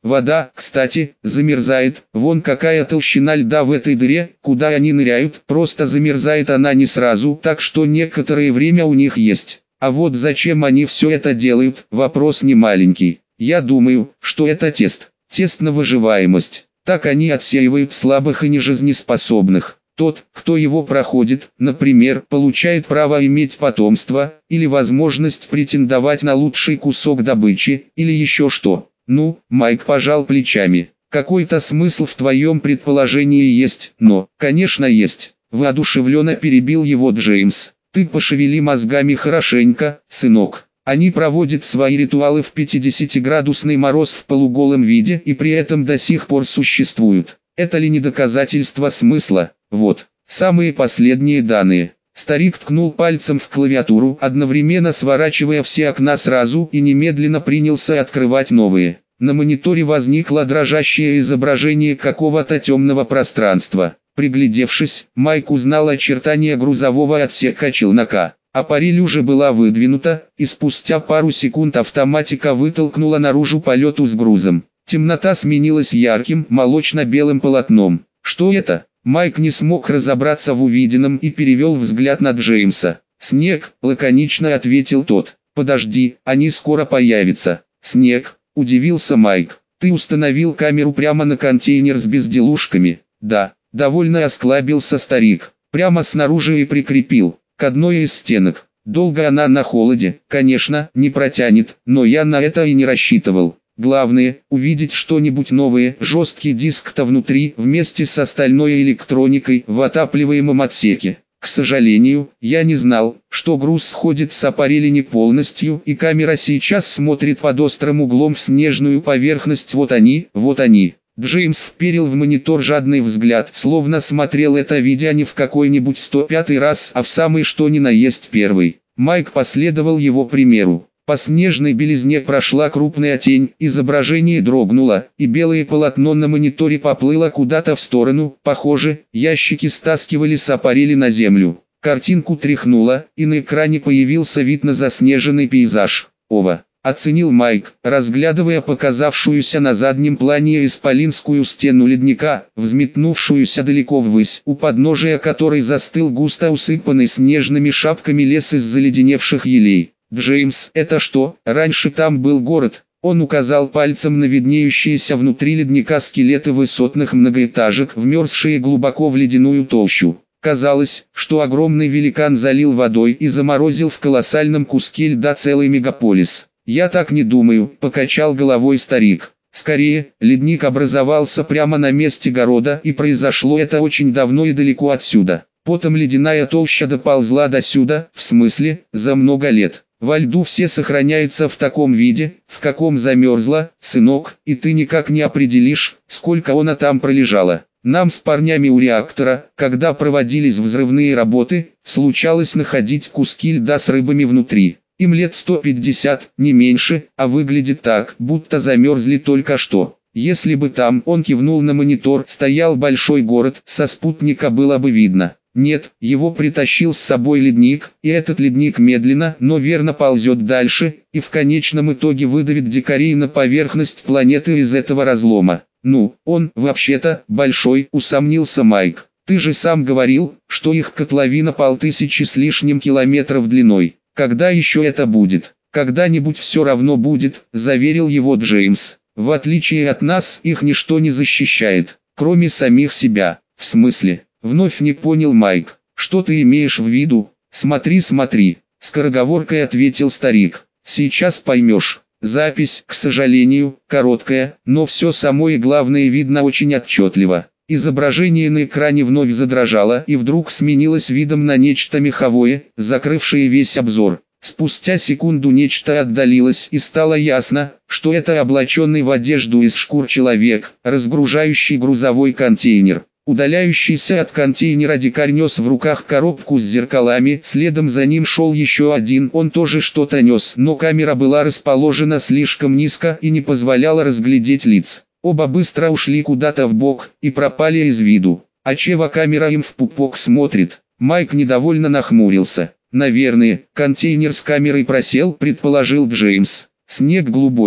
S1: Вода, кстати, замерзает, вон какая толщина льда в этой дыре, куда они ныряют, просто замерзает она не сразу, так что некоторое время у них есть. А вот зачем они все это делают, вопрос не маленький. Я думаю, что это тест, тест на выживаемость. Так они отсеивают слабых и нежизнеспособных. Тот, кто его проходит, например, получает право иметь потомство, или возможность претендовать на лучший кусок добычи, или еще что. Ну, Майк пожал плечами. Какой-то смысл в твоем предположении есть, но, конечно есть. Воодушевленно перебил его Джеймс. Ты пошевели мозгами хорошенько, сынок. Они проводят свои ритуалы в пятидесятиградусный мороз в полуголом виде и при этом до сих пор существуют. Это ли не доказательство смысла? Вот, самые последние данные. Старик ткнул пальцем в клавиатуру, одновременно сворачивая все окна сразу и немедленно принялся открывать новые. На мониторе возникло дрожащее изображение какого-то темного пространства. Приглядевшись, Майк узнал очертания грузового отсека челнока. Аппарель уже была выдвинута, и спустя пару секунд автоматика вытолкнула наружу полету с грузом. Темнота сменилась ярким, молочно-белым полотном. Что это? Майк не смог разобраться в увиденном и перевел взгляд на Джеймса. «Снег», — лаконично ответил тот. «Подожди, они скоро появятся». «Снег», — удивился Майк. «Ты установил камеру прямо на контейнер с безделушками?» «Да», — довольно осклабился старик. «Прямо снаружи и прикрепил, к одной из стенок. Долго она на холоде, конечно, не протянет, но я на это и не рассчитывал. Главное, увидеть что-нибудь новое, жесткий диск-то внутри, вместе с остальной электроникой в отапливаемом отсеке. К сожалению, я не знал, что груз сходит с аппарели не полностью, и камера сейчас смотрит под острым углом в снежную поверхность. Вот они, вот они». Джеймс вперил в монитор жадный взгляд, словно смотрел это видео не в какой-нибудь сто пятый раз, а в самый что ни на есть первый. Майк последовал его примеру. По снежной белизне прошла крупная тень, изображение дрогнуло, и белое полотно на мониторе поплыло куда-то в сторону. Похоже, ящики стаскивали с аппарели на землю. Картинку тряхнуло, и на экране появился вид на заснеженный пейзаж. «Ова!» — оценил Майк, разглядывая показавшуюся на заднем плане исполинскую стену ледника, взметнувшуюся далеко ввысь, у подножия которой застыл густо усыпанный снежными шапками лес из заледеневших елей. «Джеймс, это что? Раньше там был город». Он указал пальцем на виднеющиеся внутри ледника скелеты высотных многоэтажек, вмерзшие глубоко в ледяную толщу. Казалось, что огромный великан залил водой и заморозил в колоссальном куске льда целый мегаполис. «Я так не думаю», — покачал головой старик. «Скорее, ледник образовался прямо на месте города, и произошло это очень давно и далеко отсюда. Потом ледяная толща доползла до сюда, в смысле, за много лет. Во льду все сохраняется в таком виде, в каком замерзла, сынок, и ты никак не определишь, сколько она там пролежала. Нам с парнями у реактора, когда проводились взрывные работы, случалось находить куски льда с рыбами внутри. Им лет сто пятьдесят, не меньше, а выглядит так, будто замерзли только что. Если бы там, он кивнул на монитор, стоял большой город, со спутника было бы видно. Нет, его притащил с собой ледник, и этот ледник медленно, но верно ползет дальше, и в конечном итоге выдавит дикарей на поверхность планеты из этого разлома. Ну, он, вообще-то, большой, усомнился Майк. Ты же сам говорил, что их котловина полтысячи с лишним километров длиной. Когда еще это будет? Когда-нибудь все равно будет, заверил его Джеймс. В отличие от нас, их ничто не защищает, кроме самих себя. В смысле? Вновь не понял Майк. Что ты имеешь в виду? Смотри, смотри, скороговоркой ответил старик. Сейчас поймешь. Запись, к сожалению, короткая, но все самое главное видно очень отчетливо. Изображение на экране вновь задрожало и вдруг сменилось видом на нечто меховое, закрывшее весь обзор. Спустя секунду нечто отдалилось и стало ясно, что это облаченный в одежду из шкур человек, разгружающий грузовой контейнер. Удаляющийся от контейнера дикарь нес в руках коробку с зеркалами, следом за ним шел еще один, он тоже что-то нес, но камера была расположена слишком низко и не позволяла разглядеть лиц. Оба быстро ушли куда-то в бок и пропали из виду. А чего камера им в пупок смотрит? Майк недовольно нахмурился. Наверное, контейнер с камерой просел, предположил Джеймс. Снег глубокий.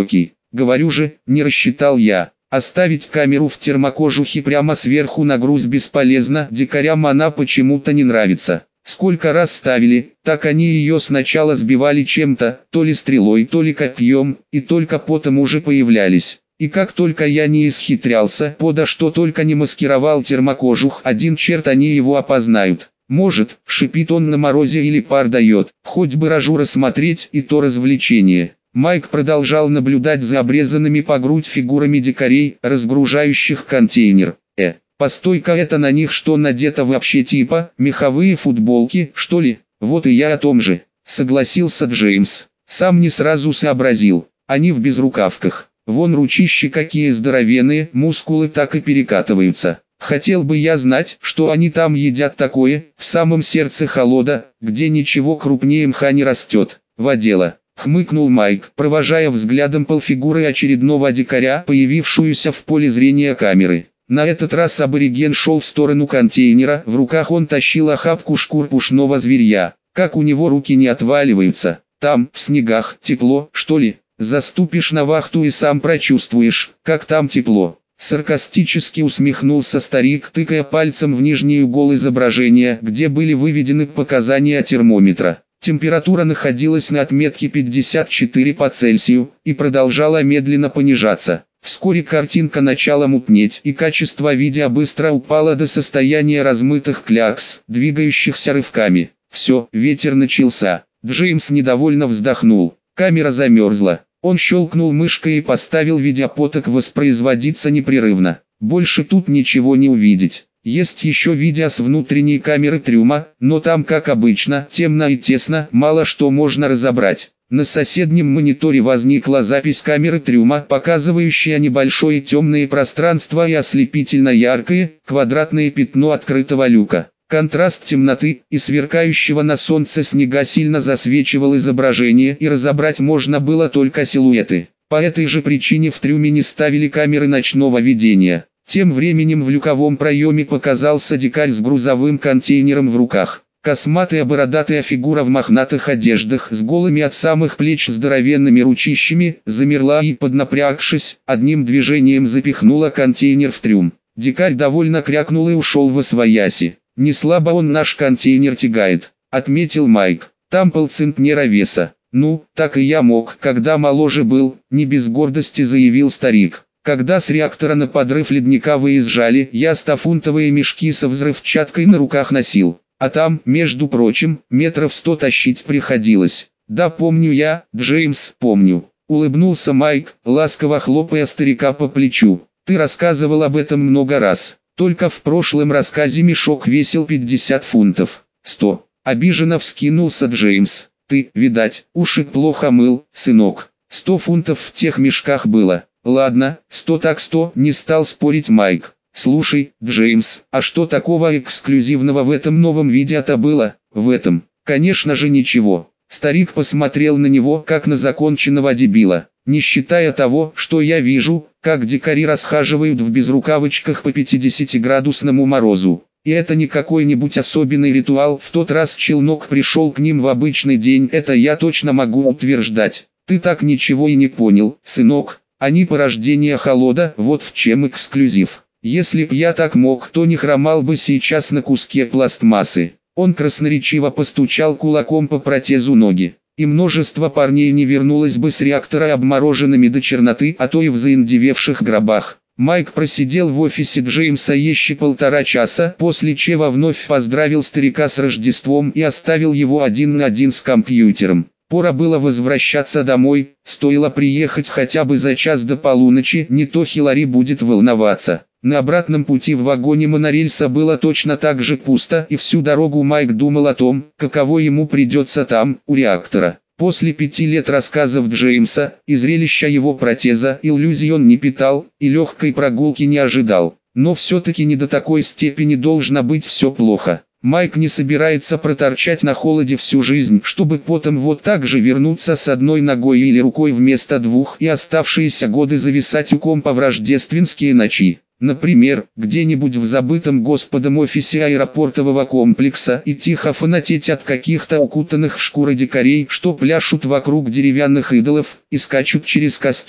S1: Говорю же, не рассчитал я. Оставить камеру в термокожухе прямо сверху на груз бесполезно, дикарям она почему-то не нравится. Сколько раз ставили, так они ее сначала сбивали чем-то, то ли стрелой, то ли копьем, и только потом уже появлялись. И как только я не исхитрялся, подо что только не маскировал термокожух, один черт они его опознают. Может, шипит он на морозе или пар дает, хоть бы рожу рассмотреть, и то развлечение. Майк продолжал наблюдать за обрезанными по грудь фигурами дикарей, разгружающих контейнер. Э, постой-ка, это на них что надето вообще, типа меховые футболки, что ли? Вот и я о том же, согласился Джеймс. Сам не сразу сообразил, они в безрукавках. Вон ручищи какие здоровенные, мускулы так и перекатываются. Хотел бы я знать, что они там едят такое, в самом сердце холода, где ничего крупнее мха не растет. Водела. Хмыкнул Майк, провожая взглядом полфигуры очередного дикаря, появившуюся в поле зрения камеры. На этот раз абориген шел в сторону контейнера, в руках он тащил охапку шкур пушного зверья. Как у него руки не отваливаются. Там, в снегах, тепло, что ли? Заступишь на вахту и сам прочувствуешь, как там тепло. Саркастически усмехнулся старик, тыкая пальцем в нижний угол изображения, где были выведены показания термометра. Температура находилась на отметке пятьдесят четыре по Цельсию и продолжала медленно понижаться. Вскоре картинка начала мутнеть, и качество видео быстро упало до состояния размытых клякс, двигающихся рывками. Все, ветер начался. Джеймс недовольно вздохнул. Камера замерзла. Он щелкнул мышкой и поставил видеопоток воспроизводиться непрерывно. Больше тут ничего не увидеть. Есть еще видео с внутренней камеры трюма, но там, как обычно, темно и тесно, мало что можно разобрать. На соседнем мониторе возникла запись камеры трюма, показывающая небольшое темное пространство и ослепительно яркое, квадратное пятно открытого люка. Контраст темноты и сверкающего на солнце снега сильно засвечивал изображение, и разобрать можно было только силуэты. По этой же причине в трюме не ставили камеры ночного видения. Тем временем в люковом проеме показался дикарь с грузовым контейнером в руках. Косматая бородатая фигура в мохнатых одеждах с голыми от самых плеч здоровенными ручищами замерла и, поднапрягшись, одним движением запихнула контейнер в трюм. Дикарь довольно крякнул и ушел восвояси. «Не слабо он наш контейнер тягает», — отметил Майк. «Там полцентнера веса». «Ну, так и я мог, когда моложе был», — не без гордости заявил старик. «Когда с реактора на подрыв ледника выезжали, я стофунтовые мешки со взрывчаткой на руках носил. А там, между прочим, метров сто тащить приходилось». «Да помню я, Джеймс, помню», — улыбнулся Майк, ласково хлопая старика по плечу. «Ты рассказывал об этом много раз. Только в прошлом рассказе мешок весил пятьдесят фунтов. сто. Обиженно вскинулся Джеймс. Ты, видать, уши плохо мыл, сынок. сто фунтов в тех мешках было. Ладно, сто так сто, не стал спорить Майк. Слушай, Джеймс, а что такого эксклюзивного в этом новом видео-то было? В этом, конечно же, ничего. Старик посмотрел на него, как на законченного дебила. Не считая того, что я вижу, как дикари расхаживают в безрукавочках по пятидесятиградусному морозу. И это не какой-нибудь особенный ритуал, в тот раз челнок пришел к ним в обычный день, это я точно могу утверждать. Ты так ничего и не понял, сынок, они порождение холода, вот в чем эксклюзив. Если б я так мог, то не хромал бы сейчас на куске пластмассы. Он красноречиво постучал кулаком по протезу ноги. И множество парней не вернулось бы с реактора обмороженными до черноты, а то и в заиндевевших гробах. Майк просидел в офисе Джеймса еще полтора часа, после чего вновь поздравил старика с Рождеством и оставил его один на один с компьютером. Пора было возвращаться домой, стоило приехать хотя бы за час до полуночи, не то Хиллари будет волноваться. На обратном пути в вагоне монорельса было точно так же пусто, и всю дорогу Майк думал о том, каково ему придется там, у реактора. После пяти лет рассказов Джеймса, и зрелища его протеза, иллюзий он не питал, и легкой прогулки не ожидал. Но все-таки не до такой степени должно быть все плохо. Майк не собирается проторчать на холоде всю жизнь, чтобы потом вот так же вернуться с одной ногой или рукой вместо двух и оставшиеся годы зависать у компа в рождественские ночи. Например, где-нибудь в забытом Господом офисе аэропортового комплекса и тихо фанатеть от каких-то укутанных в шкуры дикарей, что пляшут вокруг деревянных идолов и скачут через костер.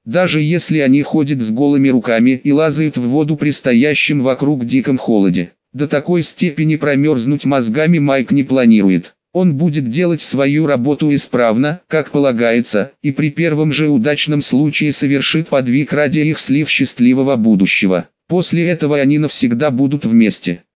S1: Даже если они ходят с голыми руками и лазают в воду при стоящем вокруг диком холоде. До такой степени промерзнуть мозгами Майк не планирует. Он будет делать свою работу исправно, как полагается, и при первом же удачном случае совершит подвиг ради их слив счастливого будущего. После этого они навсегда будут вместе.